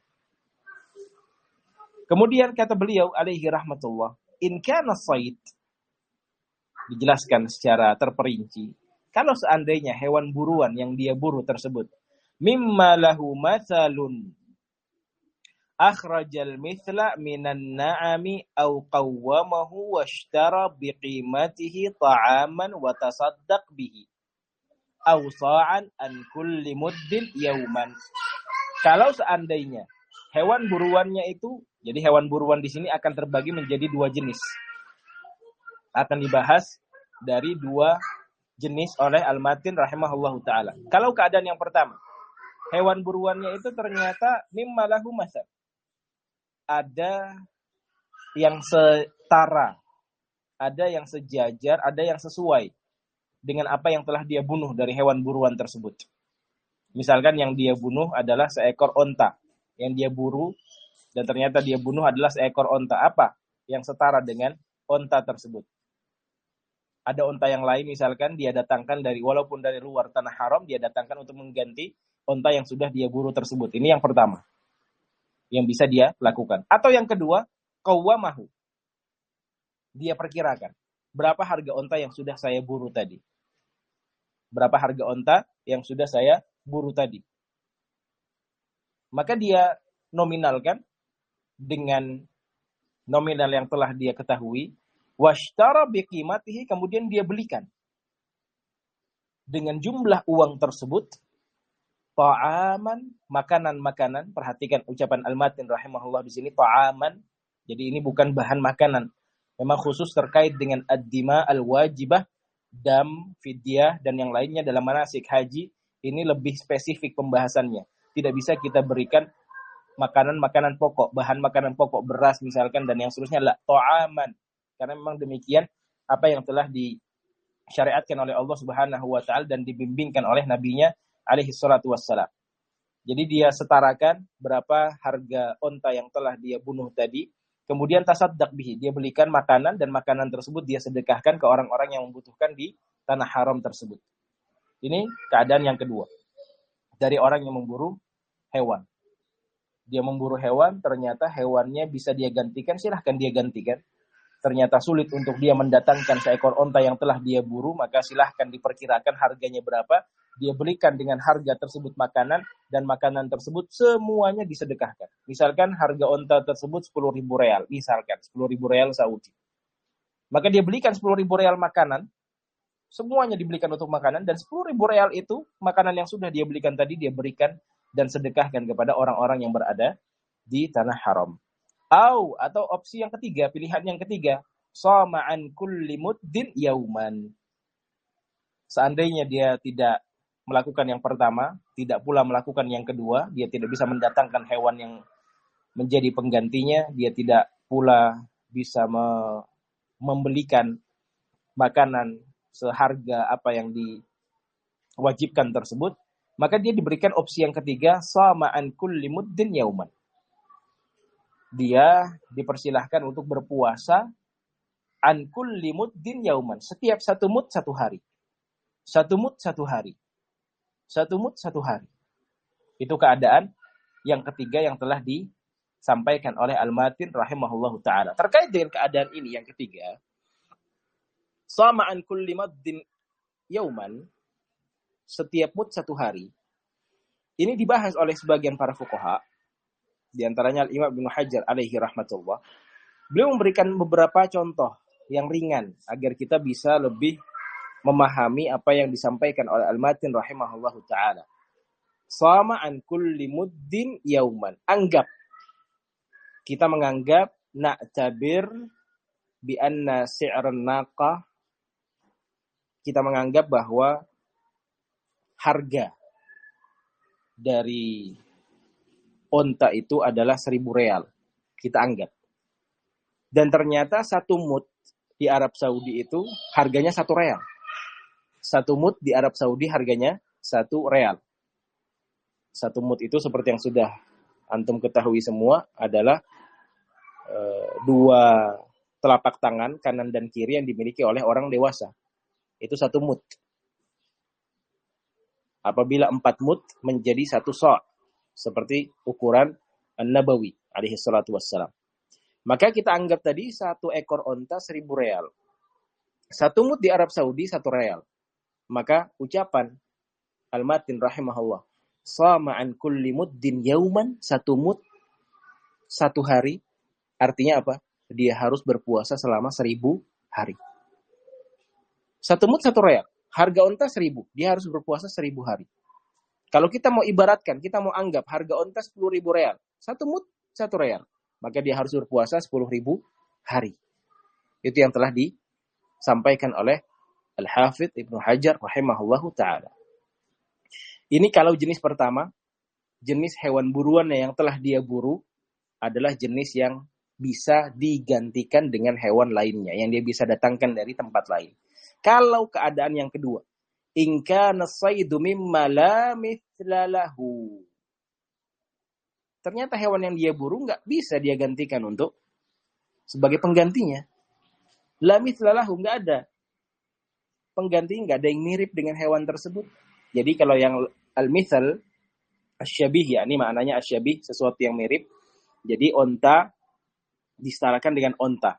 Kemudian kata beliau alaihi rahmatullah, in kana sayd, dijelaskan secara terperinci, kalau seandainya hewan buruan yang dia buru tersebut, mimma lahu mathalun akhrajal mithla minan na'ami aw qawwamahu washtara biqimatihi ta'aman wa tasaddaq bihi aw sa'an an kulli muddin yauman. Kalau seandainya hewan buruannya itu, jadi hewan buruan di sini akan terbagi menjadi dua jenis. Akan dibahas dari dua jenis oleh Al-Matin rahimahullahu taala. Kalau keadaan yang pertama, hewan buruannya itu ternyata mimma lahu masal, ada yang setara, ada yang sejajar, ada yang sesuai dengan apa yang telah dia bunuh dari hewan buruan tersebut. Misalkan yang dia bunuh adalah seekor onta, yang dia buru dan ternyata dia bunuh adalah seekor onta. Apa yang setara dengan onta tersebut? Ada onta yang lain misalkan dia datangkan dari, walaupun dari luar tanah haram, dia datangkan untuk mengganti onta yang sudah dia buru tersebut. Ini yang pertama yang bisa dia lakukan. Atau yang kedua, qawwamahu, dia perkirakan berapa harga onta yang sudah saya buru tadi. Berapa harga onta yang sudah saya buru tadi. Maka dia nominalkan dengan nominal yang telah dia ketahui, washtara biqimatihi, kemudian dia belikan dengan jumlah uang tersebut ta'aman, makanan-makanan. Perhatikan ucapan Al-Matin rahimahullah di sini, ta'aman. Jadi ini bukan bahan makanan. Memang khusus terkait dengan ad-dima al-wajibah, dam, fidyah, dan yang lainnya dalam manasik haji. Ini lebih spesifik pembahasannya. Tidak bisa kita berikan makanan-makanan pokok, bahan makanan pokok, beras misalkan, dan yang seterusnya. La, ta'aman. Karena memang demikian apa yang telah disyariatkan oleh Allah Subhanahu wa taala dan dibimbingkan oleh nabinya alaihi salatu wassalam. Jadi dia setarakan berapa harga onta yang telah dia bunuh tadi, kemudian tasaddaq bihi, dia belikan makanan dan makanan tersebut dia sedekahkan ke orang-orang yang membutuhkan di tanah haram tersebut. Ini keadaan yang kedua dari orang yang memburu hewan. Dia memburu hewan, ternyata hewannya bisa dia gantikan, silahkan dia gantikan. Ternyata sulit untuk dia mendatangkan seekor onta yang telah dia buru, maka silahkan diperkirakan harganya berapa. Dia belikan dengan harga tersebut makanan, dan makanan tersebut semuanya disedekahkan. Misalkan harga onta tersebut sepuluh ribu real, misalkan sepuluh ribu real Saudi. Maka dia belikan sepuluh ribu real makanan, semuanya dibelikan untuk makanan, dan sepuluh ribu real itu makanan yang sudah dia belikan tadi dia berikan dan sedekahkan kepada orang-orang yang berada di tanah haram. Au, atau opsi yang ketiga, pilihan yang ketiga, sama'an kulli muddin yauman. Seandainya dia tidak melakukan yang pertama, tidak pula melakukan yang kedua, dia tidak bisa mendatangkan hewan yang menjadi penggantinya, dia tidak pula bisa me- membelikan makanan seharga apa yang diwajibkan tersebut, maka dia diberikan opsi yang ketiga, sama an kulli muddin yauman. Dia dipersilahkan untuk berpuasa an kulli muddin yauman, setiap satu mud satu hari. Satu mud satu hari. Satu mud satu hari. Itu keadaan yang ketiga yang telah disampaikan oleh Al-Matin rahimahullahu ta'ala. Terkait dengan keadaan ini yang ketiga, sama an kulli muddin yauman, setiap mud satu hari. Ini dibahas oleh sebagian para fuqaha, di antaranya Al-Imam Ibnu Hajar alaihi rahmatullah. Beliau memberikan beberapa contoh yang ringan agar kita bisa lebih memahami apa yang disampaikan oleh Al-Matin rahimahullahu ta'ala. Sama an kulli muddin yauman. Anggap. Kita menganggap na'tabir bi anna si'ran naqah. Kita menganggap bahwa harga dari onta itu adalah seribu real. Kita anggap. Dan ternyata satu mud di Arab Saudi itu harganya satu real. Satu mud di Arab Saudi harganya satu real. Satu mud itu seperti yang sudah antum ketahui semua adalah e, dua telapak tangan kanan dan kiri yang dimiliki oleh orang dewasa. Itu satu mud. Apabila empat mud menjadi satu sa' seperti ukuran An-Nabawi alaihi salatu wassalam. Maka kita anggap tadi satu ekor onta seribu real. Satu mud di Arab Saudi satu real. Maka ucapan Al-Matin rahimahullah, sama an kulli muddin yauman, satu mud satu hari, artinya apa? Dia harus berpuasa selama seribu hari. Satu mud satu real, harga onta seribu, dia harus berpuasa seribu hari. Kalau kita mau ibaratkan, kita mau anggap harga onta sepuluh ribu real, satu mud satu real, maka dia harus berpuasa sepuluh ribu hari. Itu yang telah disampaikan oleh Al-Hafidh Ibnu Hajar rahimahullahu ta'ala. Ini kalau jenis pertama, jenis hewan buruan yang telah dia buru adalah jenis yang bisa digantikan dengan hewan lainnya, yang dia bisa datangkan dari tempat lain. Kalau keadaan yang kedua, in kana as-saydu mimma la mithla lahu. Ternyata hewan yang dia buru nggak bisa dia gantikan untuk sebagai penggantinya. La mithla lahu, nggak ada pengganti, nggak ada yang mirip dengan hewan tersebut. Jadi kalau yang al-mithal, asyabih, ya ini maknanya asyabih, sesuatu yang mirip. Jadi onta disetarakan dengan onta.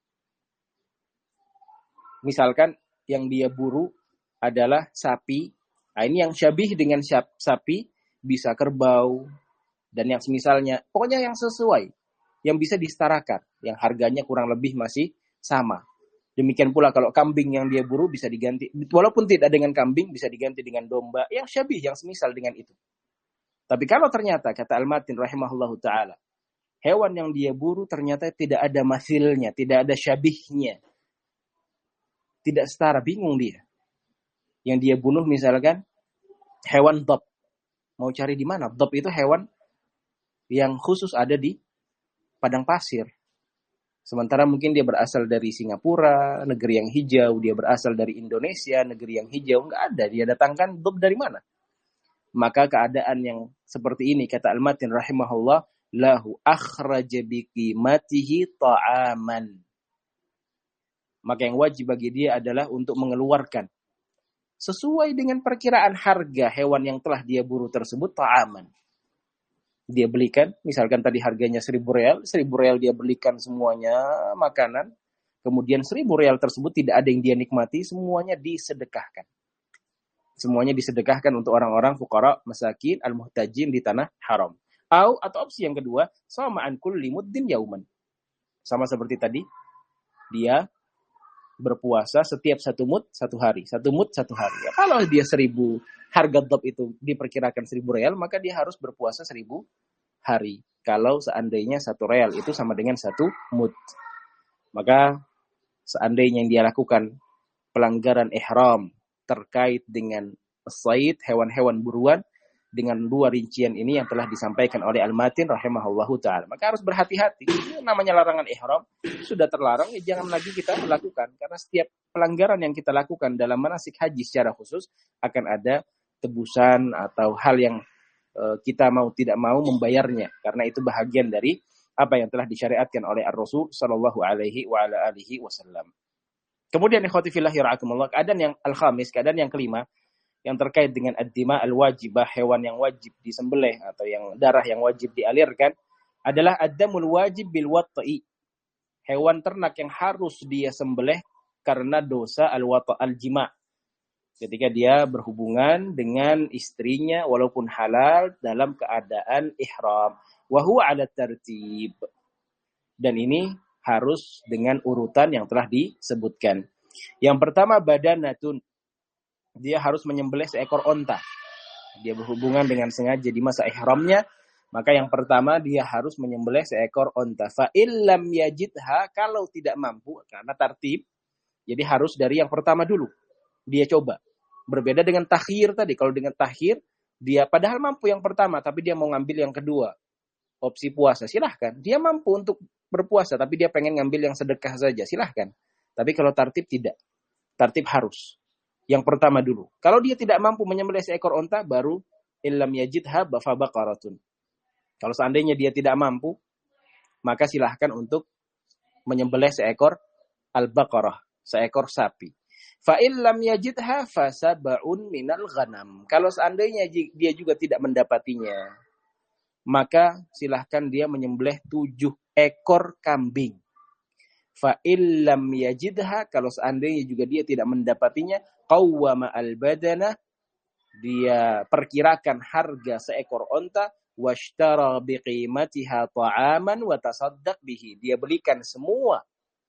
Misalkan yang dia buru adalah sapi. Nah, ini yang syabih dengan sapi, bisa kerbau, dan yang semisalnya. Pokoknya yang sesuai, yang bisa disetarakan, yang harganya kurang lebih masih sama. Demikian pula kalau kambing yang dia buru bisa diganti, walaupun tidak dengan kambing, bisa diganti dengan domba, yang syabih, yang semisal dengan itu. Tapi kalau ternyata, kata Al-Matin rahimahullahu ta'ala, hewan yang dia buru ternyata tidak ada masilnya, tidak ada syabihnya, tidak setara, bingung dia. Yang dia bunuh misalkan hewan dhab. Mau cari di mana? Dhab itu hewan yang khusus ada di padang pasir. Sementara mungkin dia berasal dari Singapura, negeri yang hijau. Dia berasal dari Indonesia, negeri yang hijau. Enggak ada. Dia datangkan dhab dari mana? Maka keadaan yang seperti ini, kata Al-Matin rahimahullah, lahu akhraja biqimatihi ta'aman. Maka yang wajib bagi dia adalah untuk mengeluarkan sesuai dengan perkiraan harga hewan yang telah dia buru tersebut, ta'aman. Dia belikan, misalkan tadi harganya seribu real, seribu real dia belikan semuanya makanan, kemudian seribu real tersebut tidak ada yang dia nikmati, semuanya disedekahkan. Semuanya disedekahkan untuk orang-orang fuqara, masakin, al-muhtajin di tanah haram. Atau, atau opsi yang kedua, sama an kulli muddin yauman. Sama seperti tadi, dia berpuasa setiap satu mud satu hari, satu mud satu hari. Ya, kalau dia seribu, harga dhab itu diperkirakan seribu real, maka dia harus berpuasa seribu hari. Kalau seandainya satu real itu sama dengan satu mud, maka seandainya yang dia lakukan pelanggaran ihram terkait dengan sayd, hewan-hewan buruan, dengan dua rincian ini yang telah disampaikan oleh Al-Matin rahimahullahu ta'ala. Maka harus berhati-hati. Ini namanya larangan ihram. Sudah terlarang, ya jangan lagi kita lakukan. Karena setiap pelanggaran yang kita lakukan dalam manasik haji secara khusus akan ada tebusan atau hal yang uh, kita mau tidak mau membayarnya. Karena itu bahagian dari apa yang telah disyariatkan oleh Ar-Rasul sallallahu alaihi wa ala alihi wasallam. Kemudian ikhwati fillah yara'akumullah, keadaan yang al-khamis, keadaan yang kelima yang terkait dengan ad-dima al-wajibah, hewan yang wajib disembelih atau yang darah yang wajib dialirkan adalah ad-damul wajib bil wat'i. Hewan ternak yang harus dia sembelih karena dosa al-wata' al-jima'. Ketika dia berhubungan dengan istrinya walaupun halal dalam keadaan ihram. Wa huwa 'ala tartib. Dan ini harus dengan urutan yang telah disebutkan. Yang pertama badanatun. Dia harus menyembelih seekor onta. Dia berhubungan dengan sengaja di masa ihramnya, maka yang pertama dia harus menyembelih seekor onta. Fa illam yajidha, kalau tidak mampu karena tartib, jadi harus dari yang pertama dulu. Dia coba. Berbeda dengan takhir tadi. Kalau dengan takhir, dia padahal mampu yang pertama, tapi dia mau ngambil yang kedua. Opsi puasa, silahkan. Dia mampu untuk berpuasa, tapi dia pengen ngambil yang sedekah saja, silahkan. Tapi kalau tartib tidak. Tartib harus. Yang pertama dulu. Kalau dia tidak mampu menyembelih seekor onta, baru illam yajidha fa baqaratun. Kalau seandainya dia tidak mampu, maka silahkan untuk menyembelih seekor al-baqarah, seekor sapi. Fa illam yajidha fa sab'un minal ghanam. Kalau seandainya dia juga tidak mendapatinya, maka silahkan dia menyembelih tujuh ekor kambing. Fa illam yajidha, kalau seandainya juga dia tidak mendapatinya, qawwama al-badana, dia perkirakan harga seekor onta, washtara biqimatiha ta'aman wa tasaddaq bihi. Dia belikan semua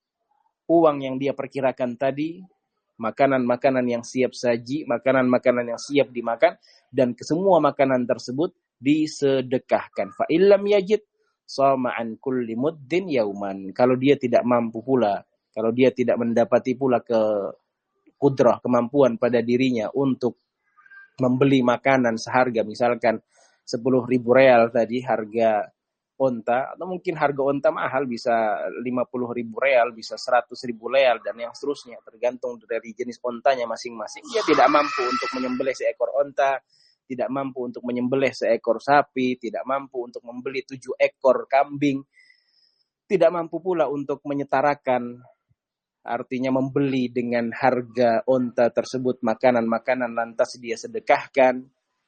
uang yang dia perkirakan tadi, makanan-makanan yang siap saji, makanan-makanan yang siap dimakan, dan kesemua makanan tersebut disedekahkan. Fa illam yajid sama an kulli muddin yauman. Kalau dia tidak mampu pula, kalau dia tidak mendapati pula ke kudrah, kemampuan pada dirinya untuk membeli makanan seharga misalkan sepuluh ribu real tadi harga onta, atau mungkin harga onta mahal bisa lima puluh ribu real, bisa seratus ribu real dan yang seterusnya, tergantung dari jenis ontanya masing-masing. Dia tidak mampu untuk menyembelih seekor onta, tidak mampu untuk menyembelih seekor sapi, tidak mampu untuk membeli tujuh ekor kambing, tidak mampu pula untuk menyetarakan, artinya membeli dengan harga onta tersebut makanan-makanan lantas dia sedekahkan,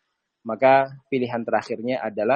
maka pilihan terakhirnya adalah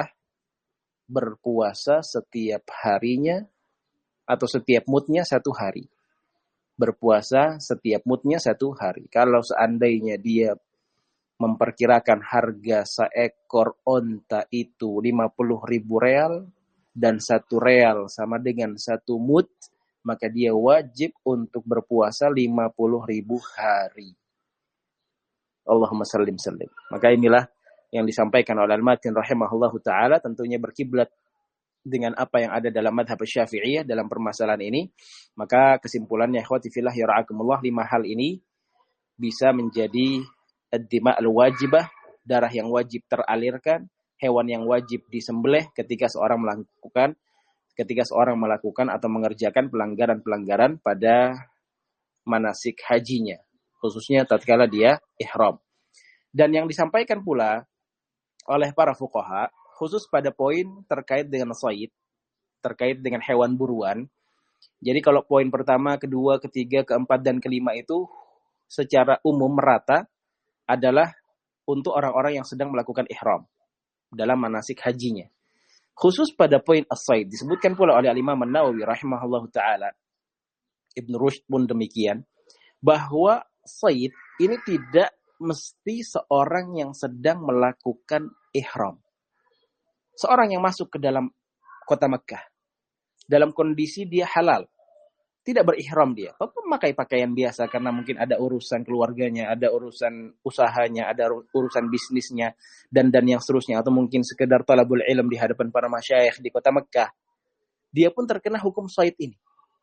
berpuasa setiap harinya atau setiap mudnya satu hari. Berpuasa setiap mudnya satu hari. Kalau seandainya dia memperkirakan harga seekor onta itu lima puluh ribu real dan satu real sama dengan satu mud, maka dia wajib untuk berpuasa lima puluh ribu hari. Allahumma sallim sallim. Maka inilah yang disampaikan oleh Al-Matin rahimahullahu ta'ala, tentunya berkiblat dengan apa yang ada dalam madhab Syafi'iyah dalam permasalahan ini. Maka kesimpulannya ikhwati fillah yara'akumullah, lima hal ini bisa menjadi ad-dima al-wajibah, darah yang wajib teralirkan, hewan yang wajib disembelih ketika seorang melakukan ketika seorang melakukan atau mengerjakan pelanggaran-pelanggaran pada manasik hajinya, khususnya tatkala dia ihram. Dan yang disampaikan pula oleh para fuqaha khusus pada poin terkait dengan shayd, terkait dengan hewan buruan. Jadi kalau poin pertama, kedua, ketiga, keempat dan kelima itu secara umum merata adalah untuk orang-orang yang sedang melakukan ihram dalam manasik hajinya. Khusus pada poin as-shayd disebutkan pula oleh Al-Imam An-Nawawi rahimahullahu taala, Ibn Rushd pun demikian, bahwa shayd ini tidak mesti seorang yang sedang melakukan ihram. Seorang yang masuk ke dalam kota Mekah dalam kondisi dia halal, tidak berihram, dia memakai pakaian biasa karena mungkin ada urusan keluarganya, ada urusan usahanya, ada urusan bisnisnya, dan dan yang seterusnya, atau mungkin sekedar talabul ilm di hadapan para masyayikh di kota Mekah, dia pun terkena hukum shayd ini.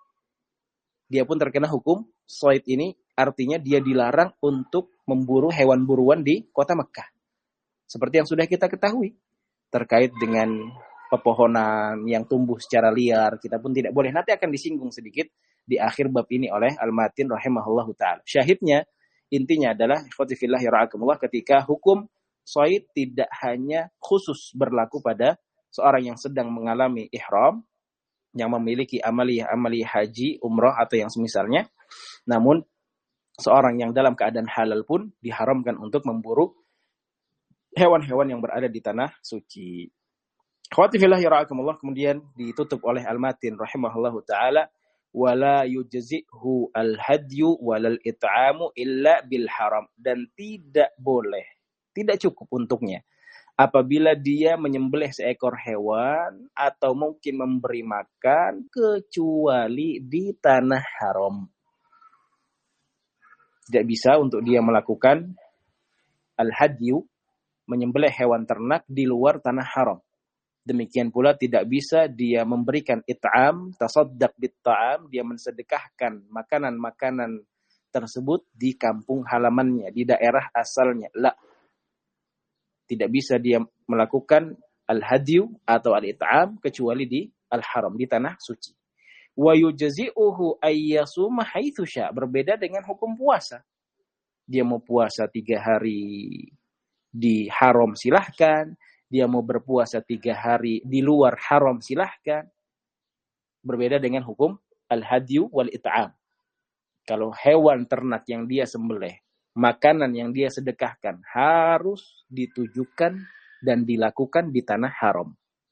Dia pun terkena hukum shayd ini, artinya dia dilarang untuk memburu hewan buruan di kota Mekah. Seperti yang sudah kita ketahui terkait dengan pepohonan yang tumbuh secara liar, kita pun tidak boleh. Nanti akan disinggung sedikit di akhir bab ini oleh Al-Matin rahimahullahu ta'ala. Syahidnya, intinya adalah ikhwati fillah ya ra'akumullah, ketika hukum shaid tidak hanya khusus berlaku pada seorang yang sedang mengalami ihram, yang memiliki amaliyah-amaliyah haji, umrah atau yang semisalnya, namun seorang yang dalam keadaan halal pun diharamkan untuk memburu hewan-hewan yang berada di tanah suci. Akhwati fillah ya ra'akumullah, kemudian ditutup oleh Al-Matin rahimahullahu ta'ala, wala yujzi'hu al-hadyu walal it'amu illa bil haram, dan tidak boleh, tidak cukup untuknya apabila dia menyembelih seekor hewan atau mungkin memberi makan kecuali di tanah haram. Tidak bisa untuk dia melakukan al-hadyu, menyembelih hewan ternak di luar tanah haram. Demikian pula tidak bisa dia memberikan it'am, tasaddaq bit-ta'am, dia mensedekahkan makanan-makanan tersebut di kampung halamannya, di daerah asalnya. La. Tidak bisa dia melakukan al-hadyu atau al-it'am kecuali di al-haram, di tanah suci. Wa yujzi'uhu ayyasuma haitsu sya', berbeda dengan hukum puasa. Dia mau puasa tiga hari di haram silahkan, dia mau berpuasa tiga hari di luar haram silahkan. Berbeda dengan hukum al-hadyu wal it'am. Kalau hewan ternak yang dia sembelih, makanan yang dia sedekahkan harus ditujukan dan dilakukan di tanah haram.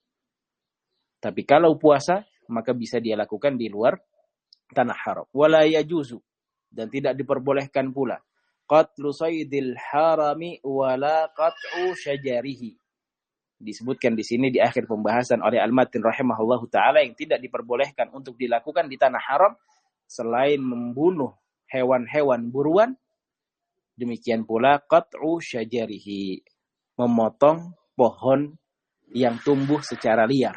Tapi kalau puasa, maka bisa dia lakukan di luar tanah haram. Wala yajuzu, dan tidak diperbolehkan pula qatlu saydil harami wala qat'u syajarihi. Disebutkan di sini di akhir pembahasan oleh Al-Matin rahimahullahu ta'ala, yang tidak diperbolehkan untuk dilakukan di tanah haram selain membunuh hewan-hewan buruan, demikian pula qat'u syajarihi, memotong pohon yang tumbuh secara liar.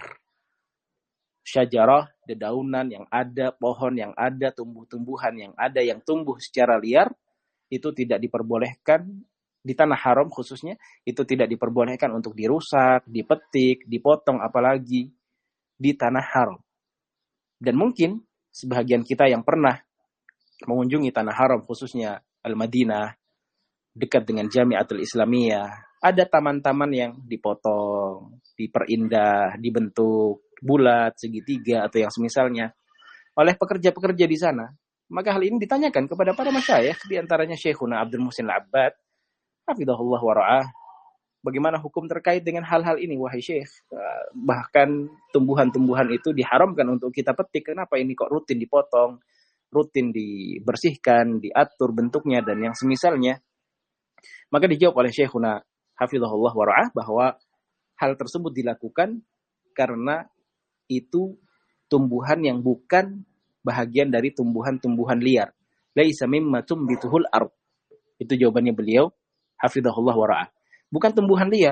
Syajarah, dedaunan yang ada, pohon yang ada, tumbuh-tumbuhan yang ada yang tumbuh secara liar, itu tidak diperbolehkan di tanah haram khususnya, itu tidak diperbolehkan untuk dirusak, dipetik, dipotong, apalagi di tanah haram. Dan mungkin sebahagian kita yang pernah mengunjungi tanah haram, khususnya Al-Madinah, dekat dengan Jami'atul Islamiyah, ada taman-taman yang dipotong, diperindah, dibentuk bulat, segitiga, atau yang semisalnya oleh pekerja-pekerja di sana. Maka hal ini ditanyakan kepada para masyayikh, di antaranya Syekhuna Abdul Muhsin Al-Abbad, hafizahullah wa ra'ah, bagaimana hukum terkait dengan hal-hal ini, wahai Syekh? Bahkan tumbuhan-tumbuhan itu diharamkan untuk kita petik, kenapa ini kok rutin dipotong, rutin dibersihkan, diatur bentuknya, dan yang semisalnya? Maka dijawab oleh Syekhuna hafizahullah wa ra'ah bahwa hal tersebut dilakukan karena itu tumbuhan yang bukan bahagian dari tumbuhan-tumbuhan liar. Laisa mimma tumbituhul ard. Itu jawabannya beliau hafizahullah wa ra'ah. Bukan tumbuhan liar,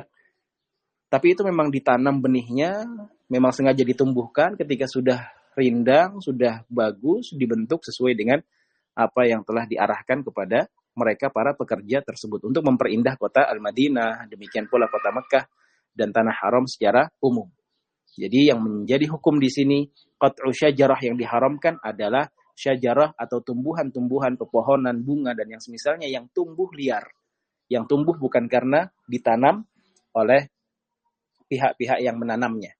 tapi itu memang ditanam benihnya, memang sengaja ditumbuhkan, ketika sudah rindang, sudah bagus, dibentuk sesuai dengan apa yang telah diarahkan kepada mereka para pekerja tersebut untuk memperindah kota Al-Madinah, demikian pula kota Mekah dan tanah haram secara umum. Jadi yang menjadi hukum di sini, qat'u syajarah, yang diharamkan adalah syajarah atau tumbuhan-tumbuhan, pepohonan, bunga dan yang semisalnya yang tumbuh liar. Yang tumbuh bukan karena ditanam oleh pihak-pihak yang menanamnya.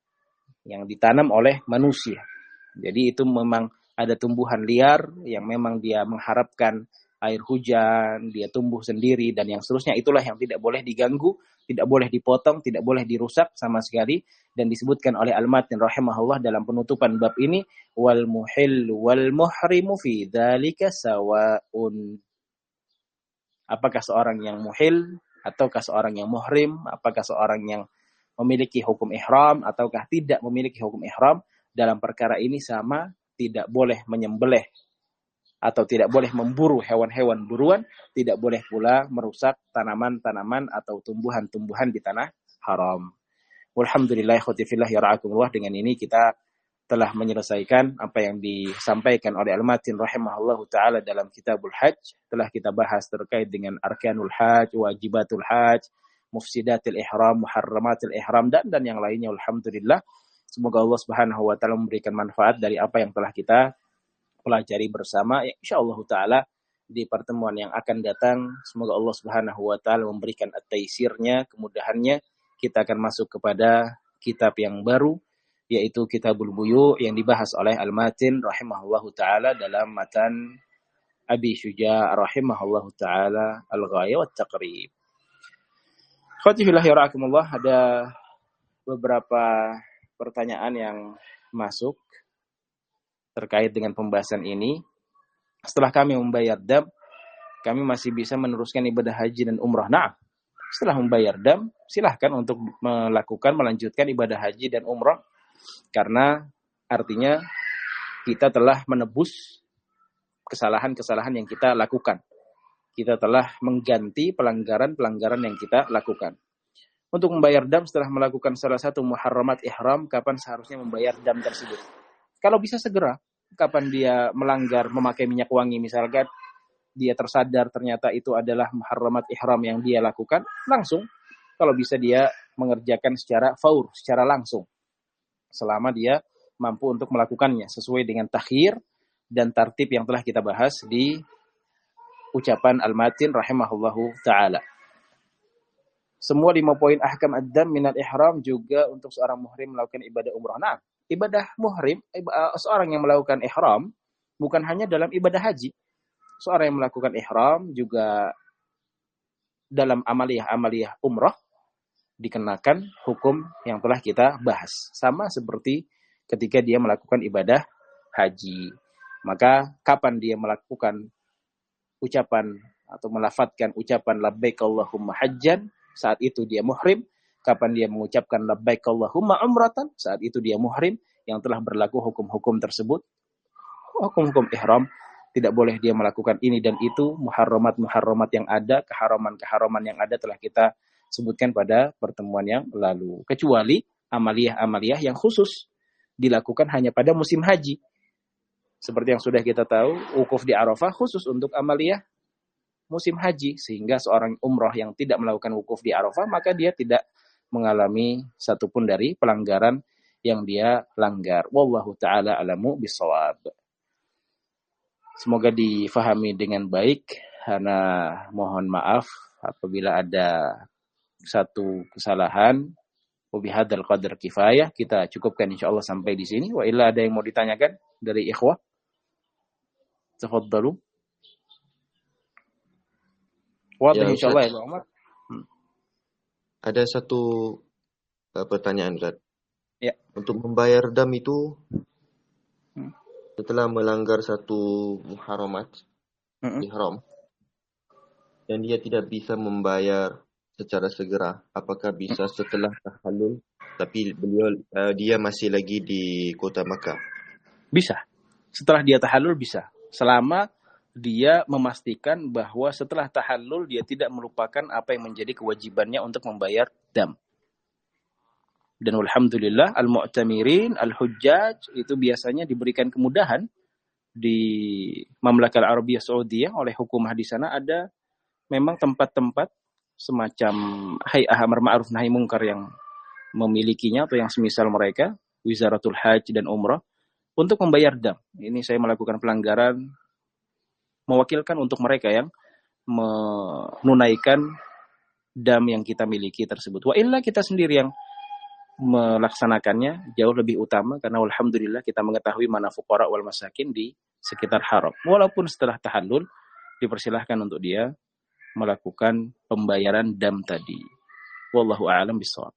Yang ditanam oleh manusia. Jadi itu memang ada tumbuhan liar yang memang dia mengharapkan air hujan, dia tumbuh sendiri dan yang seterusnya. Itulah yang tidak boleh diganggu, tidak boleh dipotong, tidak boleh dirusak sama sekali. Dan disebutkan oleh Al-Matin rahimahullah dalam penutupan bab ini, wal muhil wal muhrimu fi dzalika sawaun. Apakah seorang yang muhil ataukah seorang yang muhrim, apakah seorang yang memiliki hukum ihram ataukah tidak memiliki hukum ihram, dalam perkara ini sama, tidak boleh menyembelih atau tidak boleh memburu hewan-hewan buruan, tidak boleh pula merusak tanaman-tanaman atau tumbuhan-tumbuhan di tanah haram. Walhamdulillah ikhwati fillah ya ra'akumullah, dengan ini kita telah menyelesaikan apa yang disampaikan oleh Al-Matin rahimahullahu ta'ala dalam Kitabul Hajj. Telah kita bahas terkait dengan arkanul hajj, wajibatul hajj, mufsidatil ihram, muharramatil ihram dan dan yang lainnya. Alhamdulillah. Semoga Allah Subhanahu wa taala memberikan manfaat dari apa yang telah kita pelajari bersama. Insyaallah taala di pertemuan yang akan datang, semoga Allah Subhanahu wa taala memberikan at-taisirnya, kemudahannya. Kita akan masuk kepada kitab yang baru, yaitu Kitabul Buyu yang dibahas oleh Al-Matin rahimahullahu taala dalam matan Abi Syuja' rahimahullahu taala Al-Ghaya wat Taqrib. Khatifillah ya rahimakumullah, ada beberapa pertanyaan yang masuk terkait dengan pembahasan ini. Setelah kami membayar dam, kami masih bisa meneruskan ibadah haji dan umrah. Nah, setelah membayar dam, silahkan untuk melakukan, melanjutkan ibadah haji dan umrah. Karena artinya kita telah menebus kesalahan-kesalahan yang kita lakukan. Kita telah mengganti pelanggaran-pelanggaran yang kita lakukan. Untuk membayar dam setelah melakukan salah satu muharramat ihram, kapan seharusnya membayar dam tersebut? Kalau bisa segera, kapan dia melanggar memakai minyak wangi misalkan, dia tersadar ternyata itu adalah muharramat ihram yang dia lakukan, langsung. Kalau bisa dia mengerjakan secara faur, secara langsung. Selama dia mampu untuk melakukannya sesuai dengan takhir dan tartib yang telah kita bahas di ucapan Al-Matin rahimahullahu ta'ala. Semua lima poin ahkam ad-dam minal ihram juga untuk seorang muhrim melakukan ibadah umrah. Nah, ibadah muhrim, ibadah, seorang yang melakukan ihram bukan hanya dalam ibadah haji. Seorang yang melakukan ihram juga dalam amaliyah-amaliyah umrah dikenakan hukum yang telah kita bahas. Sama seperti ketika dia melakukan ibadah haji. Maka kapan dia melakukan ucapan atau melafadzkan ucapan labbaik Allahumma hajjan, saat itu dia muhrim. Kapan dia mengucapkan labbaik Allahumma umratan, saat itu dia muhrim, yang telah berlaku hukum-hukum tersebut. Hukum-hukum ihram, tidak boleh dia melakukan ini dan itu, muharramat-muharramat yang ada, keharaman-keharaman yang ada telah kita sebutkan pada pertemuan yang lalu. Kecuali amaliyah-amaliyah yang khusus dilakukan hanya pada musim haji. Seperti yang sudah kita tahu, wukuf di Arafah khusus untuk amaliyah musim haji. Sehingga seorang umrah yang tidak melakukan wukuf di Arafah, maka dia tidak mengalami satupun dari pelanggaran yang dia langgar. Wallahu ta'ala alamu bisawab. Semoga difahami dengan baik. Karena mohon maaf apabila ada satu kesalahan. Wabihadal qadar kifayah. Kita cukupkan insyaAllah sampai di sini. Wa illa ada yang mau ditanyakan dari ikhwah? Tafaddalu. Wadah ya, insyaAllah ya Pak Umar. Hmm. Ada satu uh, pertanyaan Ustaz. Ya. Untuk membayar dam itu hmm. setelah melanggar satu muharramat hmm. ihram dan dia tidak bisa membayar secara segera, apakah bisa setelah tahallul tapi beliau uh, dia masih lagi di kota Makkah? Bisa. Setelah dia tahallul bisa. Selama dia memastikan bahwa setelah tahallul dia tidak melupakan apa yang menjadi kewajibannya untuk membayar dam. Dan alhamdulillah al-mu'tamirin, al-hujjaj itu biasanya diberikan kemudahan di Mamlakah Arabiyah Saudiyah oleh hukumah di sana. Ada memang tempat-tempat semacam hay'ah amar ma'ruf nahi munkar yang memilikinya atau yang semisal mereka, Wizaratul Hajj dan Umrah, untuk membayar dam. Ini saya melakukan pelanggaran, mewakilkan untuk mereka yang menunaikan dam yang kita miliki tersebut. Wa illa kita sendiri yang melaksanakannya jauh lebih utama, karena alhamdulillah kita mengetahui mana fuqara wal masakin di sekitar haram. Walaupun setelah tahallul dipersilahkan untuk dia melakukan pembayaran dam tadi. Wallahu a'lam bishawab.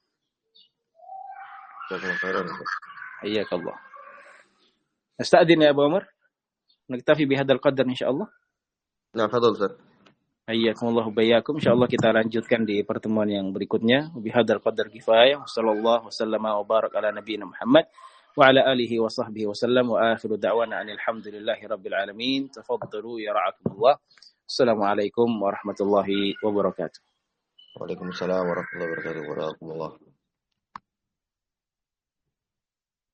Hayyakallah. Astadzin ya Abu Umar. Naktafi bihadzal qadar insyaallah. Nah, fadhal Ustaz. Hayyakumullah bayyakum. Insyaallah kita lanjutkan di pertemuan yang berikutnya. Bihadzal qadar kifayah. Sallallahu wasallama wa barak ala nabiyina Muhammad wa ala alihi wa sahbihi wasallam wa akhiru da'wana alhamdulillahi rabbil alamin. Tafaddalu ya ra'akumullah. Assalamualaikum warahmatullahi wabarakatuh. Waalaikumsalam warahmatullahi wabarakatuh. Waalaikumsalam.